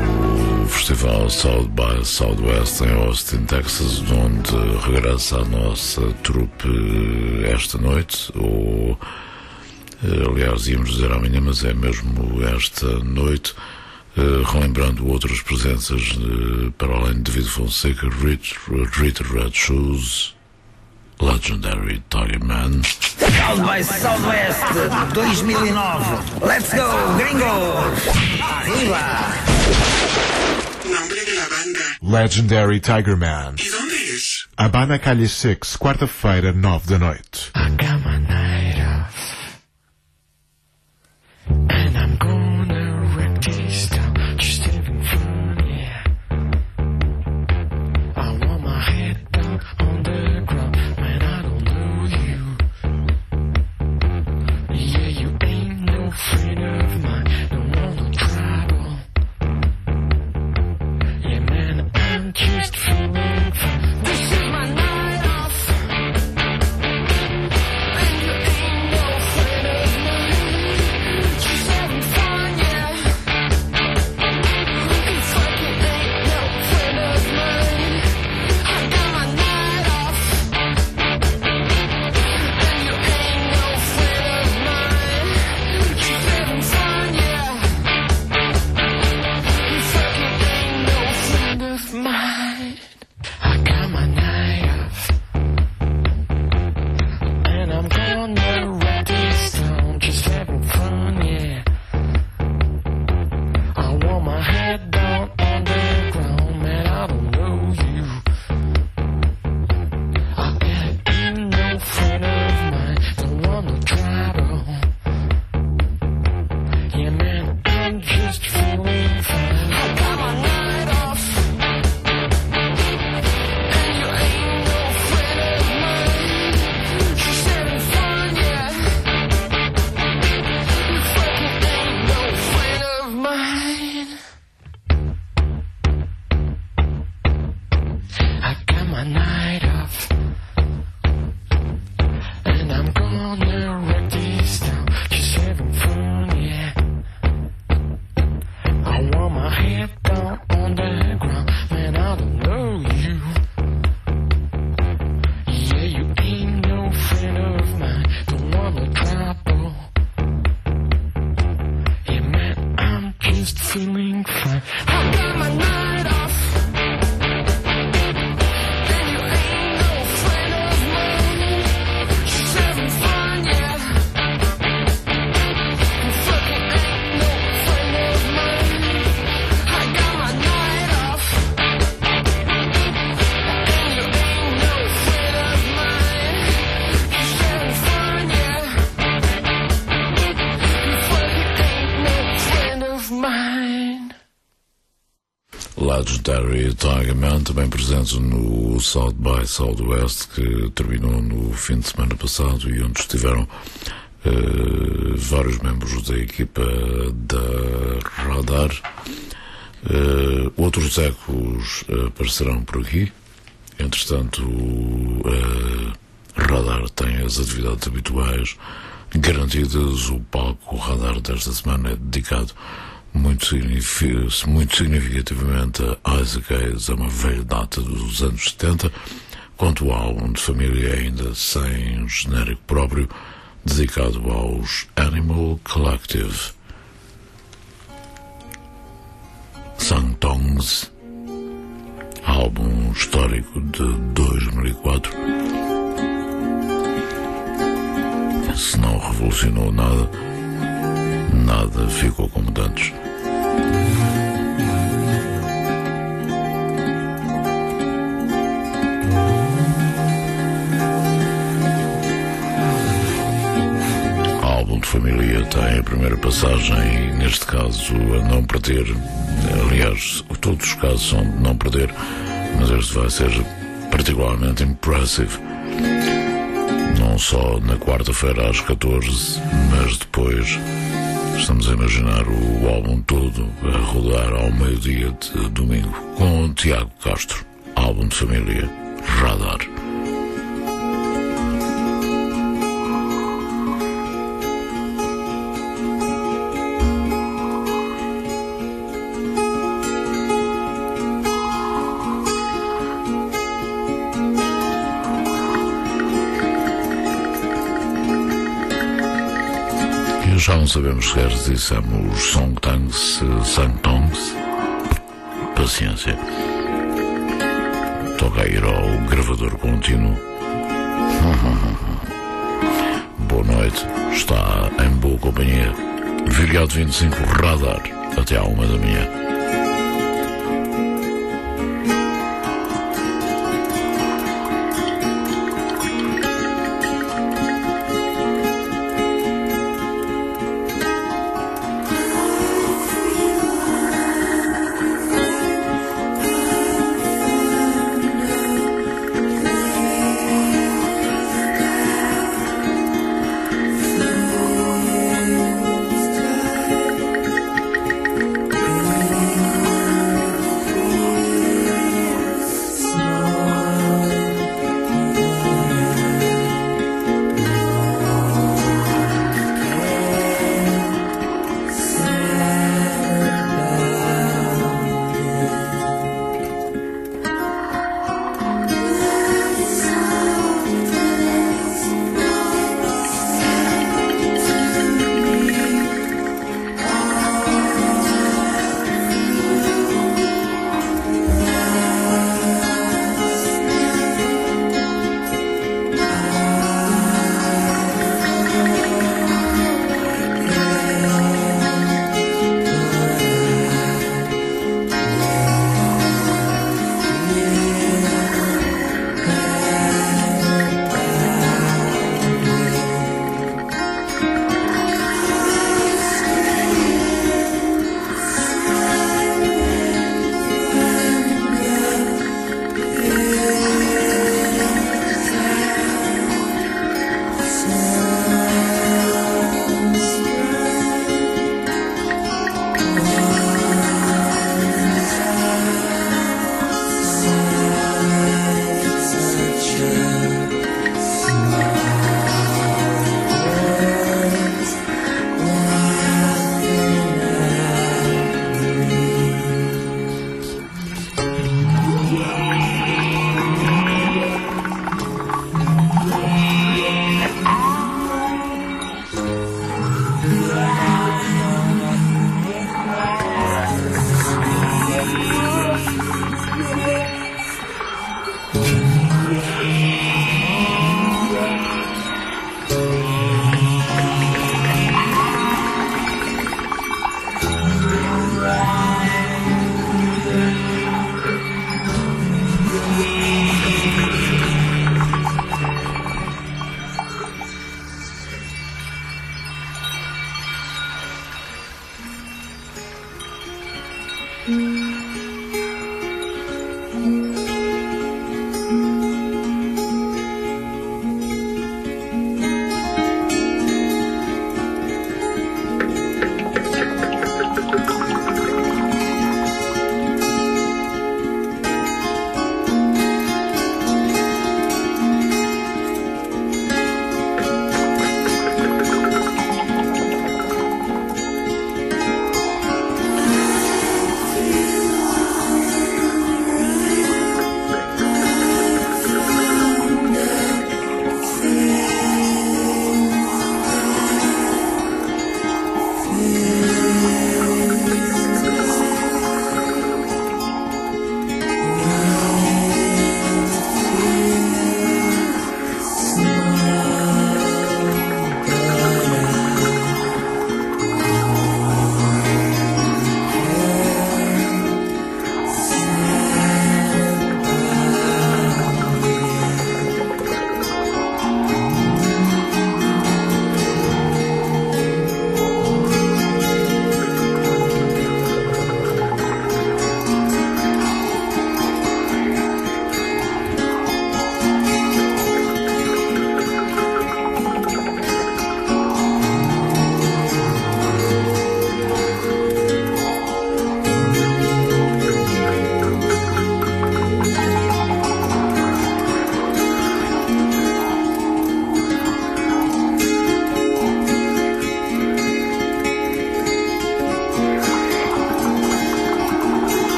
do festival South by Southwest em Austin, Texas, onde regressa a nossa trupe esta noite, ou aliás íamos dizer amanhã, mas é mesmo esta noite, relembrando outras presenças para além de David Fonseca, Rita Red Shoes, Legendary Tiger Man. South by Southwest 2009. Let's go, gringos! Arriba! Nombre de la banda. Legendary Tiger Man. ¿Y dónde es? Habana Calle 6, quarta-feira, 9 da noite. I got my night off, and I'm gonna wreck this town, just having fun, yeah. I want my head down on the ground, man, I don't know you. Yeah, you ain't no friend of mine, don't want no trouble. Yeah, man, I'm just feeling fun. This is my night off, and you ain't no friend of mine. Just having fun, yeah. You fucking ain't no friend of mine. I got my night off, and you ain't no friend of mine. Just having fun, yeah. You fucking ain't no friend of mine. I got my night off, and I'm gonna wreck this town, just having fun, yeah. I want my head down on the ground, man, I don't know you. I ain't no friend of mine, don't want no trouble. Yeah, man, I'm just feeling fine. I got my night off, and you ain't no friend of mine. Just having fun, yeah. You fucking ain't no friend of mine. I got my night off, and I'm gonna wreck this town, just having fun, yeah. I want my head down on the ground, man, I don't know you. Yeah, you ain't no friend of mine, don't want no trouble. Yeah, man, I'm just feeling fine. I got my night off, and you ain't no friend of mine. Just having fun, yeah. You fucking ain't no friend of mine. I got my night off, and you ain't no friend of mine. Just having fun, yeah. You fucking ain't no friend of mine. Legendary Tiger Man, também presente no South by Southwest, que terminou no fim de semana passado e onde estiveram vários membros da equipa da Radar. Outros ecos aparecerão por aqui. Entretanto, Radar tem as atividades habituais garantidas. O palco Radar desta semana é dedicado muito significativamente a Isaac Hayes, é uma velha data dos anos 70, quanto ao álbum de família ainda sem genérico próprio, dedicado aos Animal Collective. Sang Tongs, álbum histórico de 2004. Se não revolucionou nada, nada ficou como antes. Álbum de família tem a primeira passagem, neste caso a não perder. Aliás, todos os casos são de não perder, mas este vai ser particularmente impressive. Não só na quarta-feira às 14, mas depois estamos a imaginar o álbum todo a rodar ao meio-dia de domingo com Tiago Castro. Álbum de família, Radar. já não sabemos sequer se dissemos Songtongs, Sangtongs. Paciência. Toca a ir ao gravador contínuo. Boa noite. Está em boa companhia. Virgado 25 Radar. Até à 1h.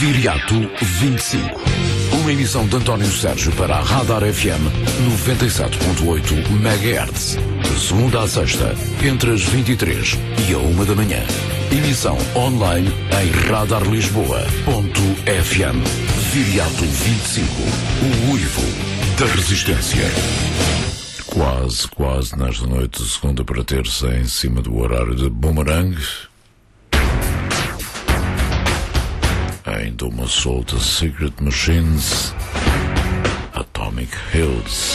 Viriato 25. Uma emissão de António Sérgio para a Radar FM 97.8 MHz. De segunda a sexta, entre as 23 e a 1 da manhã. Emissão online em radarlisboa.fm. Viriato 25. O uivo da resistência. Quase nesta noite de segunda para terça, em cima do horário de Boomerang. Ainda uma solta Secret Machines, Atomic Hills.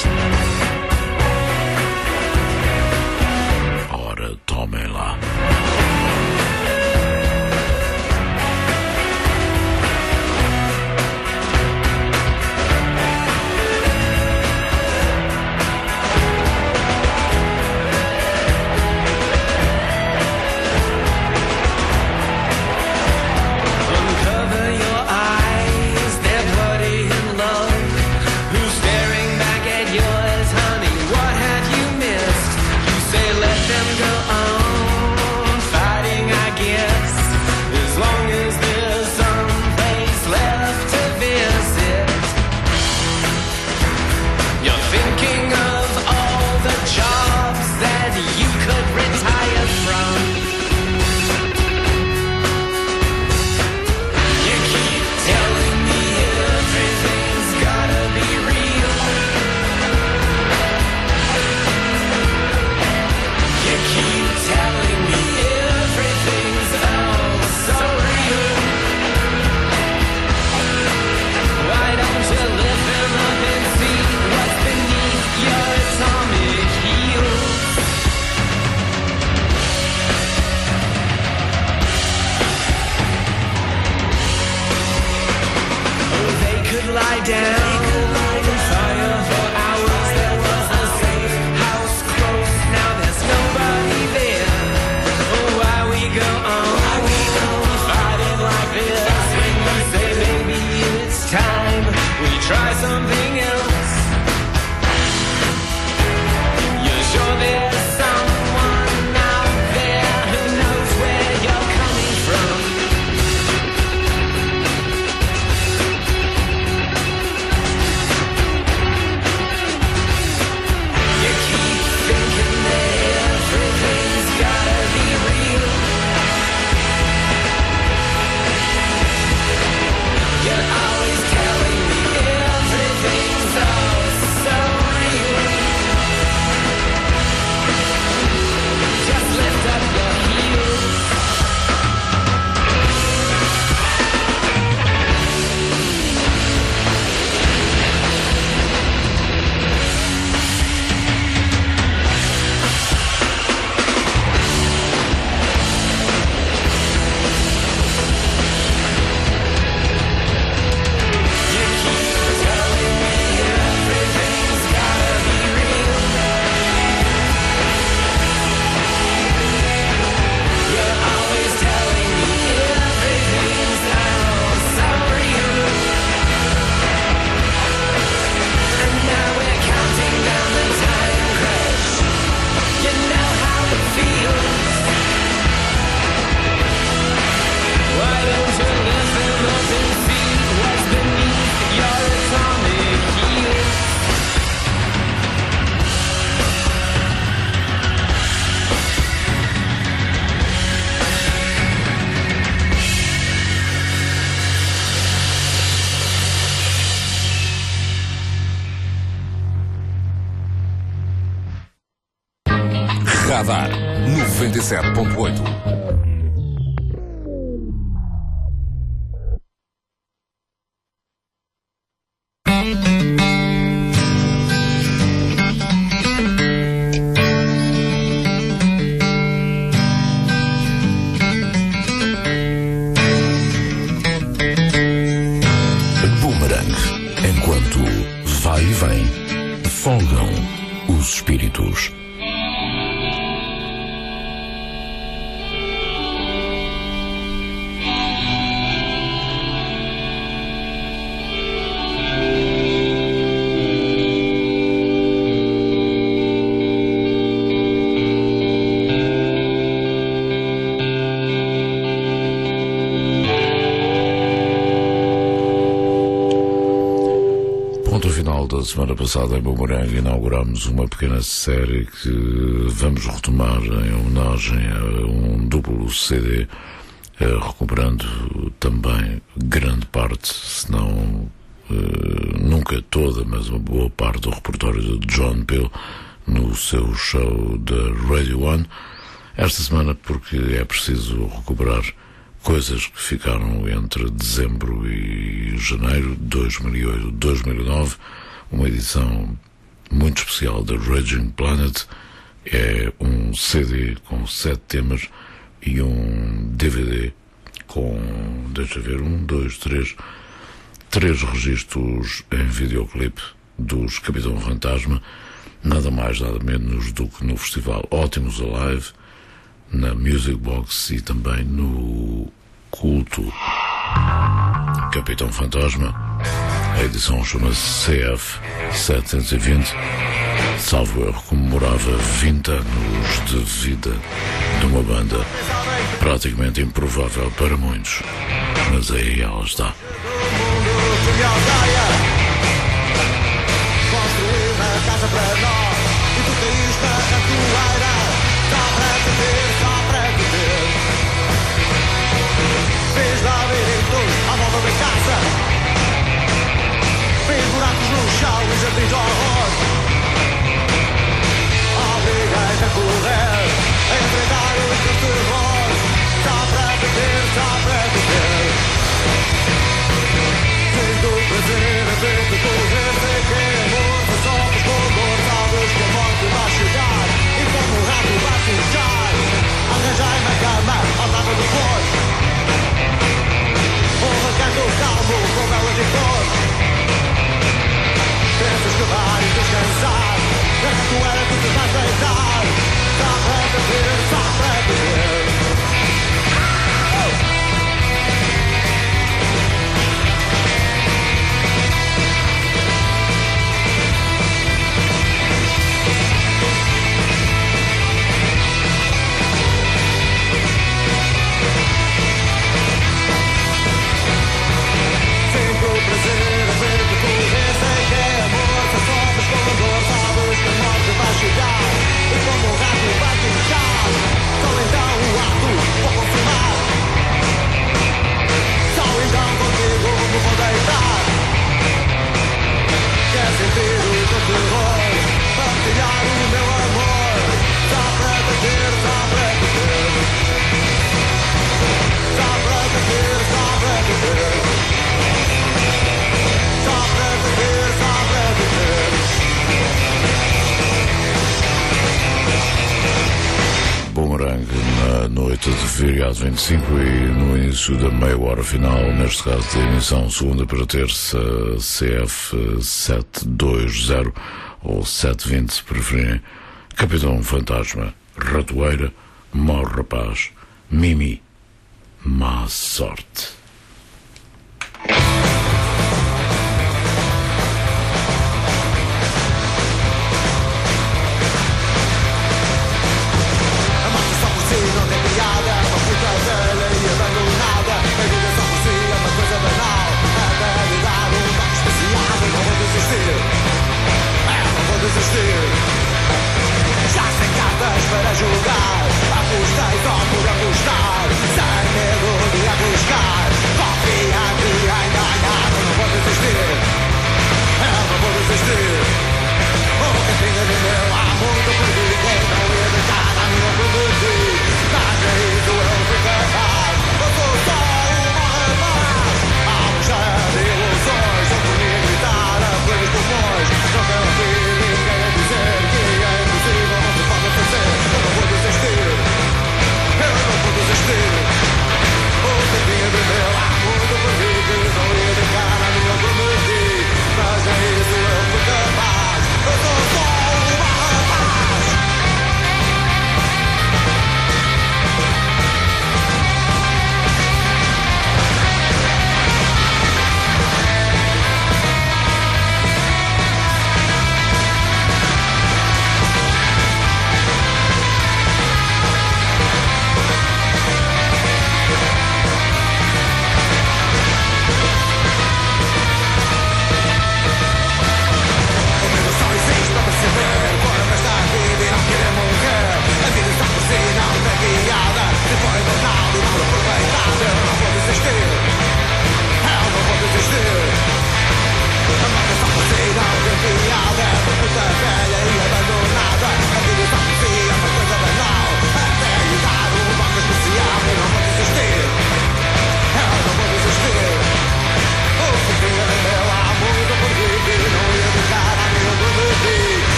Ora, tomem lá. Radar 97.8. Boomerang. Enquanto vai e vem, folgam os espíritos. ponto final da semana passada em Boomerang inauguramos uma pequena série que vamos retomar em homenagem a um duplo CD, recuperando também grande parte, se não nunca toda, mas uma boa parte do repertório de John Peel no seu show da Radio One. Esta semana porque é preciso recuperar coisas que ficaram entre dezembro e janeiro de 2008-2009, uma edição muito especial da Raging Planet. É um CD com 7 temas e um DVD com, deixa ver, 3 registros em videoclipe dos Capitão Fantasma, nada mais nada menos do que no festival Ótimos Alive, na Music Box e também no culto Capitão Fantasma. A edição chama-se CF 720, salvo erro, comemorava 20 anos de vida de uma banda praticamente improvável para muitos, mas aí ela está. Construir uma casa para nós e tu caíste na ratoeira. Só para viver. Fez labirintos à volta da casa, fez buracos no chão e jardins de horror. Obriguei-te a correr, a enfrentar os teus terrores. Só para viver. Sinto o prazer em ver-te correr. Sei que é amor, se sofres com dor. Sabes que a morte vai chegar e como um rato vai puxar. Arranjai-me a cama, ao lado depois. Um recanto calmo com velas e flores. Pensas que vais descansar, na ratoeira tu te vais deitar. Só para viver. Sinto o prazer em ver-te correr. Sei que é amor, se sofres com dor. Sabes que a morte vai chegar e como um rato vai puxar. Só então o ato vou consumar. Só então contigo me vou deitar. Quer sentir o teu terror, partilhar o meu amor. Só para te ter, só para te ter. Só para te ter, só para te ter. Só para te ter, só para te ter. Boomerang na noite de feriado 25 e no início da meia hora final, neste caso da emissão segunda para terça, CF 720 ou 720 se preferirem, Capitão Fantasma, Ratoeira, Mau Rapaz, Mimi, Má Sorte. Não tem piada, é uma puta velha e abandonada. A vida só por si é uma coisa banal. A realidade um toque especial. Eu não vou desistir, não vou desistir. Já sem cartas para jogar, apostei só por apostar. Sem medo de arriscar.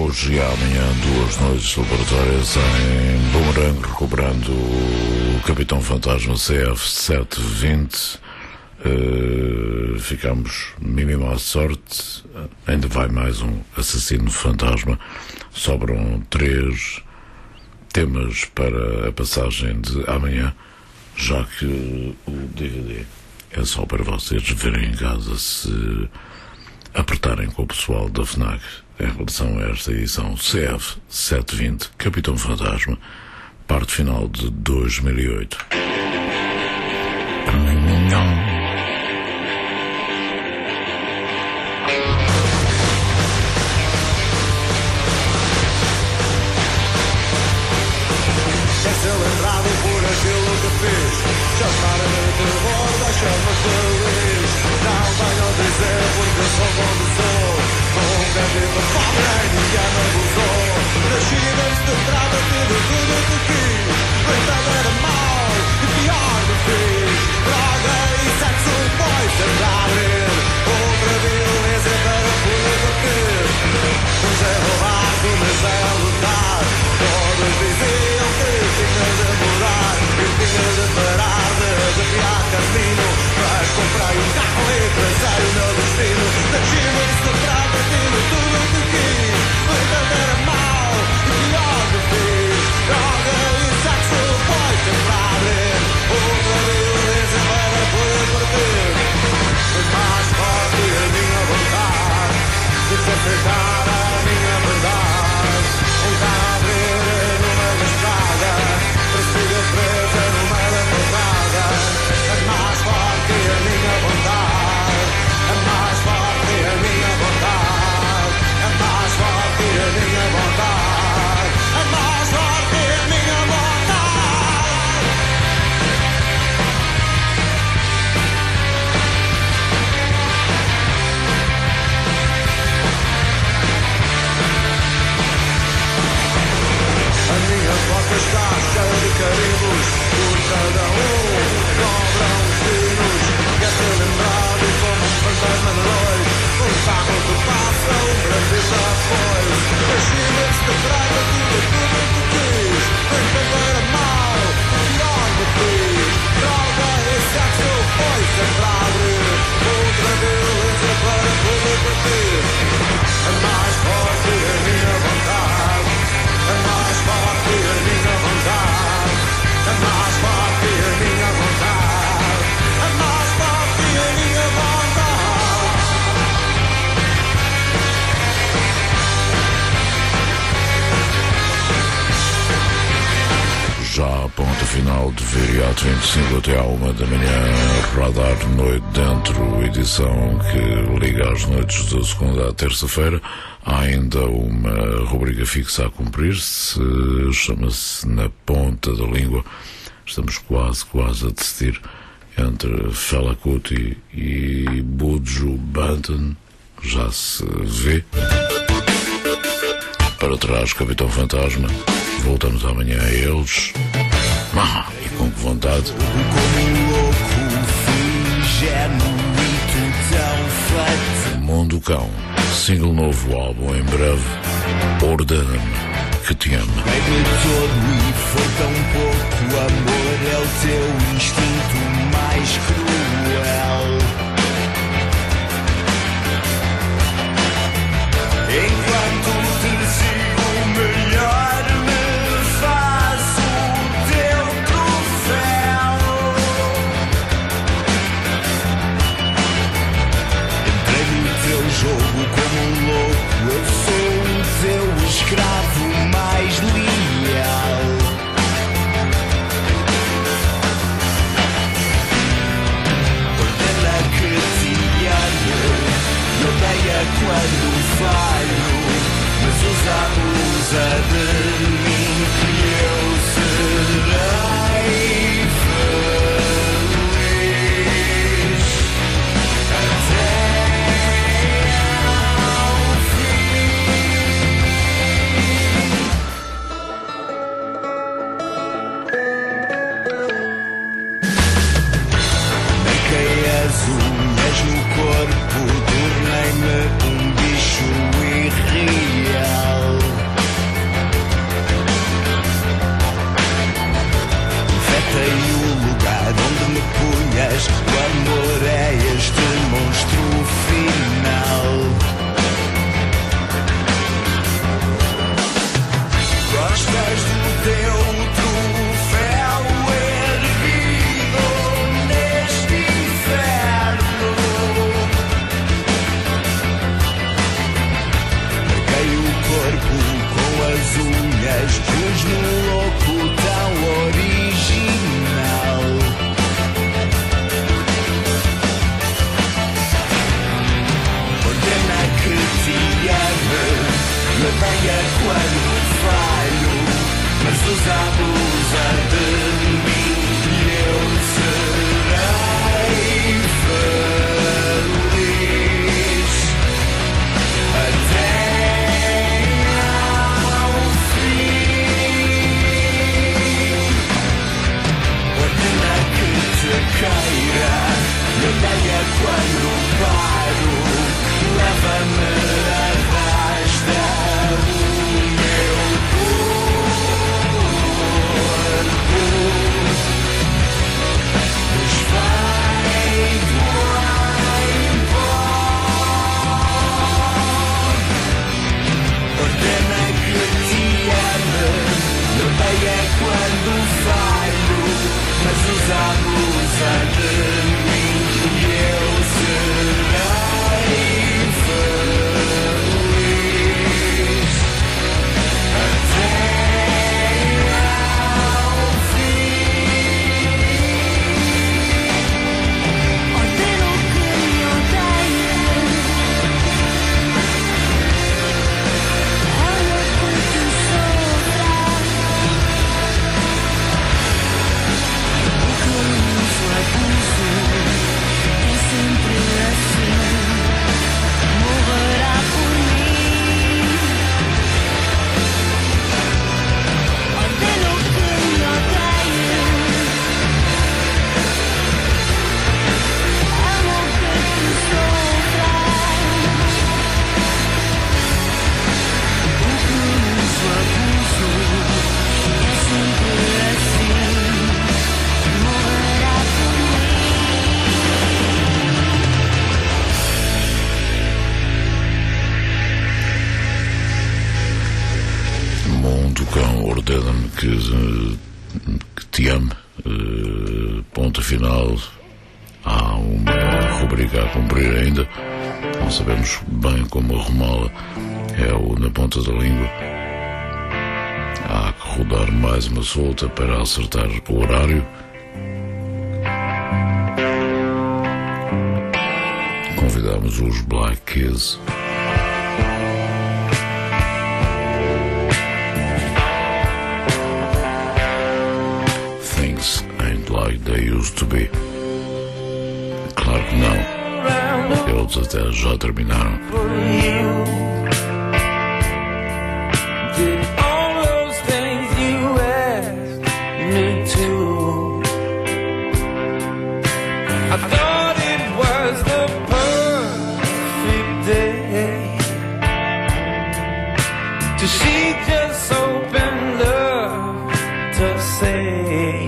hoje e amanhã 2 noites celebratórias em Boomerang, recuperando o Capitão Fantasma CF720. Ficamos mínimo à sorte. Ainda vai mais um Assassino Fantasma. Sobram 3 temas para a passagem de amanhã, já que o DVD é só para vocês verem em casa se apertarem com o pessoal da FNAC em relação a esta edição CF720 Capitão Fantasma, parte final de 2008. Lembrado por aquilo que fiz, chamar de terror das chamas feliz. Não venho dizer porque sou como sou, nunca tive fome nem ninguém me abusou. Nasci deste estrada, tive tudo o que quis, no entanto era mau e pior me fiz. Droga e sexo foi sempre a abrir, outra violência para poder partir. Uns é roubar, mas é lutar, todos diziam que tinha de mudar, eu tinha de parar de desviar caminho, mas comprei um carro e tracei o meu destino. Nasci-me de estrada, tive tudo o que quis, no entanto era mau e pior me fiz. Droga e sexo foi sempre a abrir, outra violência para poder partir. Foi mais forte a minha vontade de aceitar a minha verdade. Está a abrir no meio da estrada, persiga presa no meio da portada. É mais forte a minha vontade, é mais forte a minha vontade, é mais forte a minha vontade, é mais forte a minha vontade. A minha boca está cheia de carimbos, por cada cobram os sinos. Quer ser lembrado como um fantasma de noite, um carro que passa, um grafista foi. Nasci-me de estrada, tive tudo o que quis, no entanto era mau, pior me fiz. Droga e sexo foi sempre a abrir, outra violência para poder partir. É mais forte a minha vontade, é mais forte a minha vontade, é mais forte a minha vontade, é mais forte a minha vontade. Já a ponta final de Viriato 25 até à 1 da manhã, Radar Noite Dentro, edição que liga as noites da segunda à terça-feira. Há ainda uma rubrica fixa a cumprir-se, chama-se Na Ponta da Língua. Estamos quase a decidir entre Fela Kuti e Buju Banton, já se vê. Para trás, Capitão Fantasma. Voltamos amanhã a eles. E com que vontade. Como louco, Mundo Cão, single novo, álbum em breve. Ordena-me que te amo. Veio todo e foi tão pouco amor, é o teu instinto mais cruel. Enquanto te sigo melhor, me faço o teu troféu. Entrei no teu jogo como um louco, eu sou o teu escravo mais leal. bem é quando falho, mas usa abusa de mim e eu serei feliz até ao fim. Ordena que te queira, meu bem é quando paro, leva-me arrasta o meu corpo, desfeito em pó. Ordena que te ame, meu bem é quando falho, mas os abusa de mim e eu serei feliz até ao fim. Ordeno que me odeie, amo que tu sofras, o que uso abuso é sempre assim, morrerá por mim. Ordeno que me odeie, amo que tu sofras, o que uso abuso é sempre assim, morrerá por Mundo Cão ordena-me que te ame. Ponto final. Há uma rubrica a cumprir ainda. Não sabemos bem como arrumá-la. É o na ponta da língua. Há que rodar mais uma solta para acertar o horário. Convidamos os Black Keys. Things ain't like they used to be. Claro que não. Eles até já terminaram. Did all those things you asked me to. I thought it was the perfect day till she just opened up to say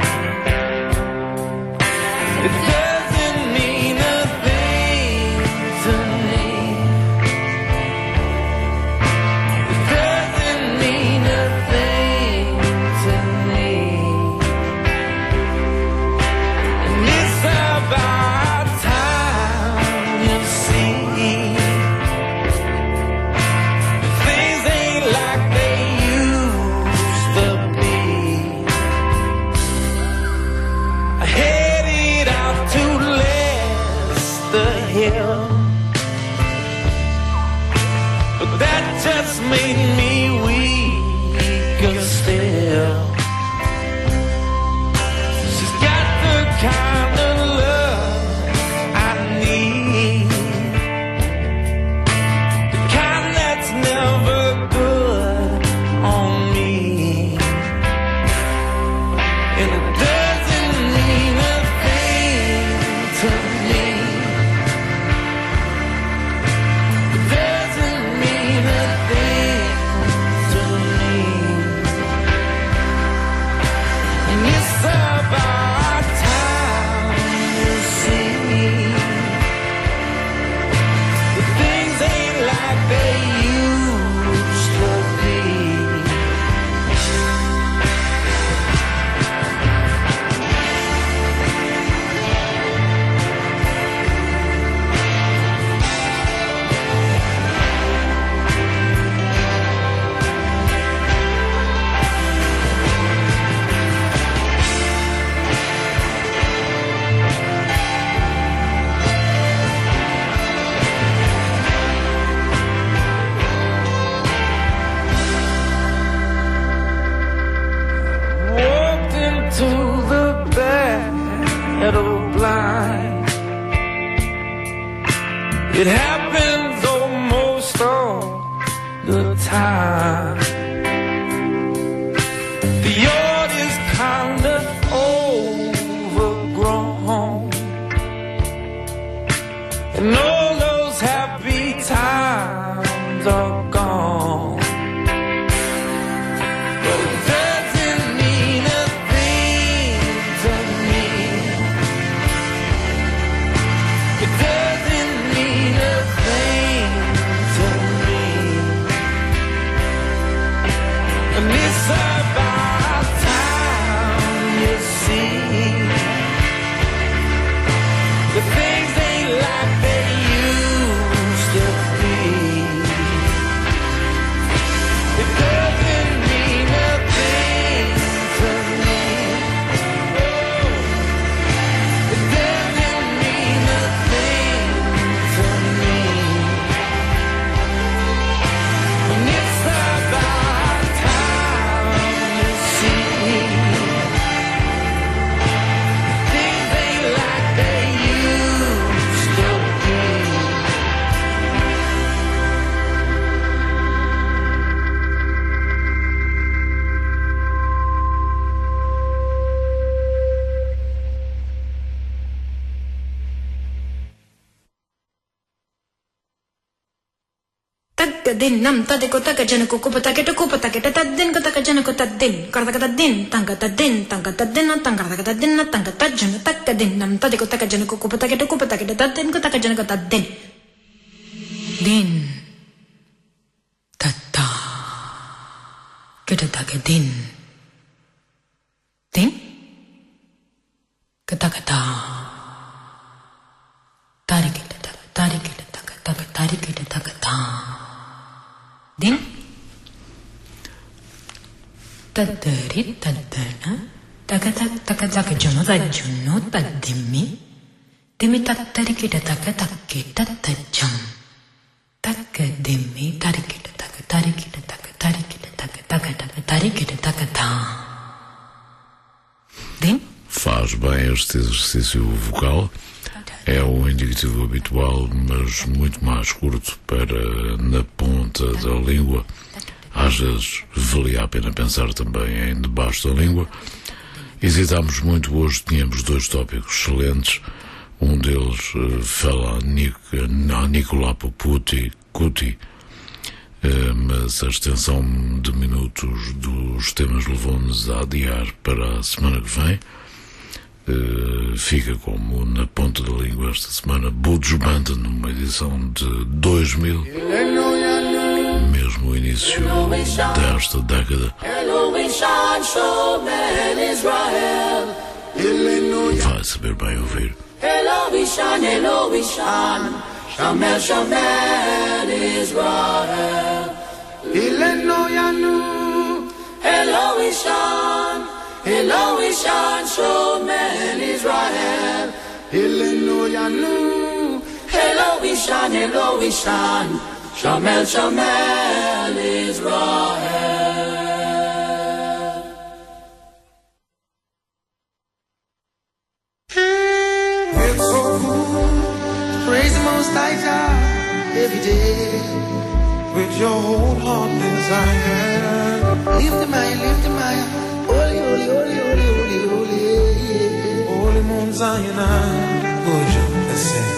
it doesn't mean a thing to me. It doesn't mean a thing to me. And it's about time you see things ain't like they used to be. I headed out to Leicester Hill, but that just made me weaker still. She's got the kind of love I need, the kind that's never good on me. And it doesn't mean a thing to me. It doesn't mean a thing the time. The yard is kind of overgrown, and all those happy times are gone. But it doesn't mean a thing to me. It doesn't mean a thing to me. And it's about time, you see. The things ain't like they used to be. It doesn't mean a thing to me. Oh, it doesn't mean a thing to me. And it's about time, you see. Things ain't like they used to be. Tagadin nam tadiko takajana kukupa taketa kupa taketa tadin ko takajana ko tadin karta tadin tanga tadin tanga tadin tanga tajana takadin nam tadiko takajana kukupa taketa tadin ko takajana ko tadin din tata kita tagadin din katakata tarikita takata din tadari tadana takataka jono tajunno tadimi dimi tatarikita takatakita tajam takadimi tarikita tarikita takata din. Faz bem este exercício vocal. É o indicativo habitual, mas muito mais curto para na ponta da língua. Às vezes valia a pena pensar também em debaixo da língua. Hesitámos muito hoje, tínhamos dois tópicos excelentes. Um deles fala a Nicola Puti, mas a extensão de minutos dos temas levou-nos a adiar para a semana que vem. Fica como na ponta da língua esta semana Budes Banda, numa edição de 2000, mesmo o início desta década. Vai saber bem ouvir. Shamel, Shamel, Israel. Ilenu Yanu, Elo Ishan, Elo Ishan, Shomel, Israel. Ilenu Yanu, Elo Ishan, Shamel, Shamel, Israel. It's so cool. Praise the Most High God every day with your whole heart desire. Lift him high, holy, holy, holy, holy, holy, holy, holy Mount Zion. Good job, let's sing.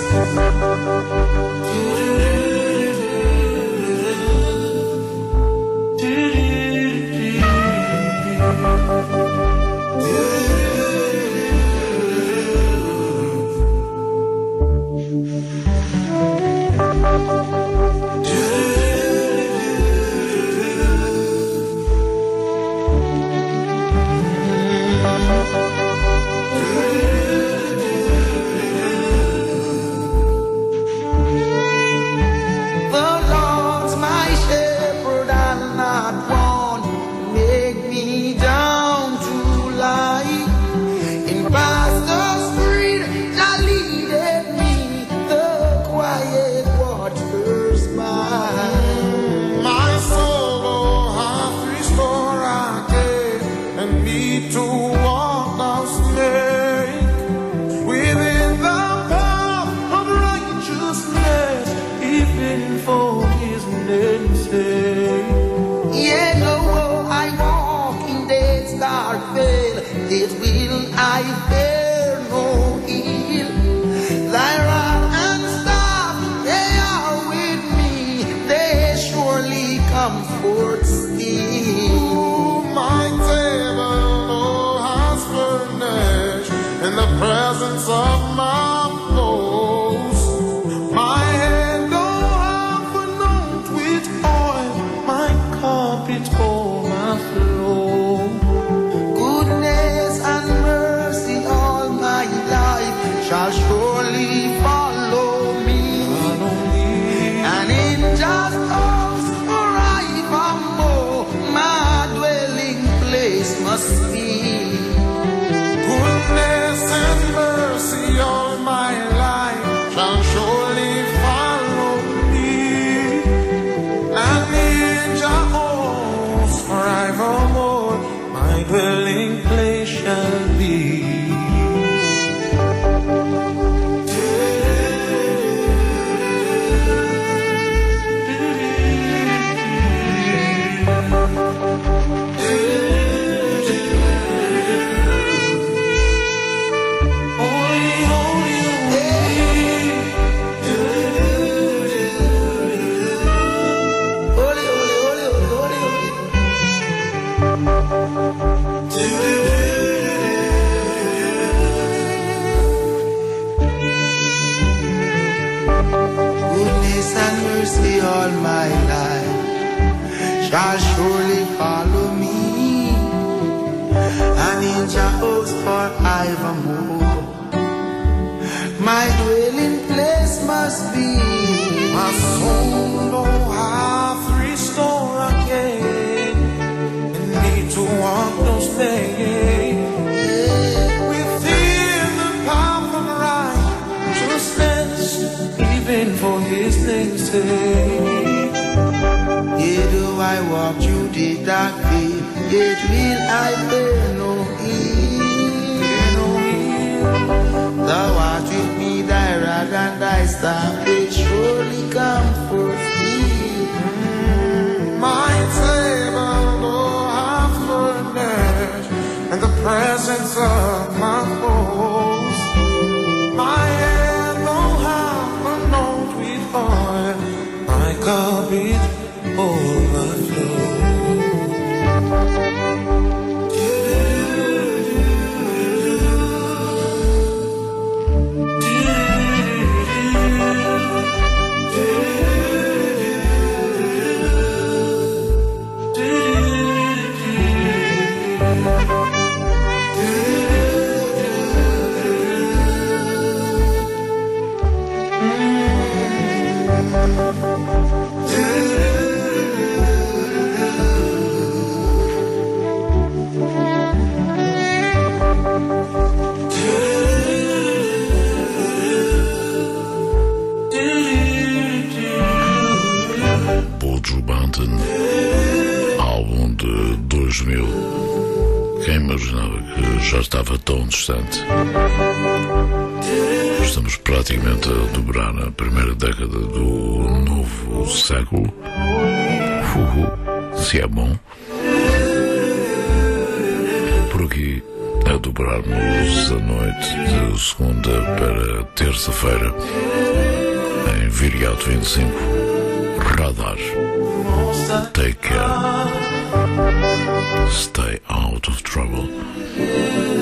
comfort still. My table, oh, has furnished in the presence of my foes. My head, oh, half anoint with oil, my cup it overflow. Goodness and mercy all my life shall surely follow me. And in just house forevermore, my dwelling place must be. Goodness and mercy all my life shall surely follow me. And in just house forevermore, my dwelling place shall be. Goodness and mercy all my life shall surely follow me, and in Jehovah's forevermore, my dwelling place must be. My soul, oh, hath restored again, and need to walk those days within the path of righteousness, even for His name's sake. Yet do I walk through the dark field, yet will I fear no ill. Thou art with me, thy rod and thy staff, they surely comfort me. My table, oh, half furnished in the presence of my foes. My head, oh, half anointed with oil, my cup it overflows. Buju Banton, álbum de 2000. Quem imaginava que já estava tão distante? Estamos praticamente a dobrar a primeira década do novo século. Se é bom. Por aqui, a dobrarmos a noite de segunda para terça-feira, em Viriato 25, Radar. Take care. Stay out of trouble.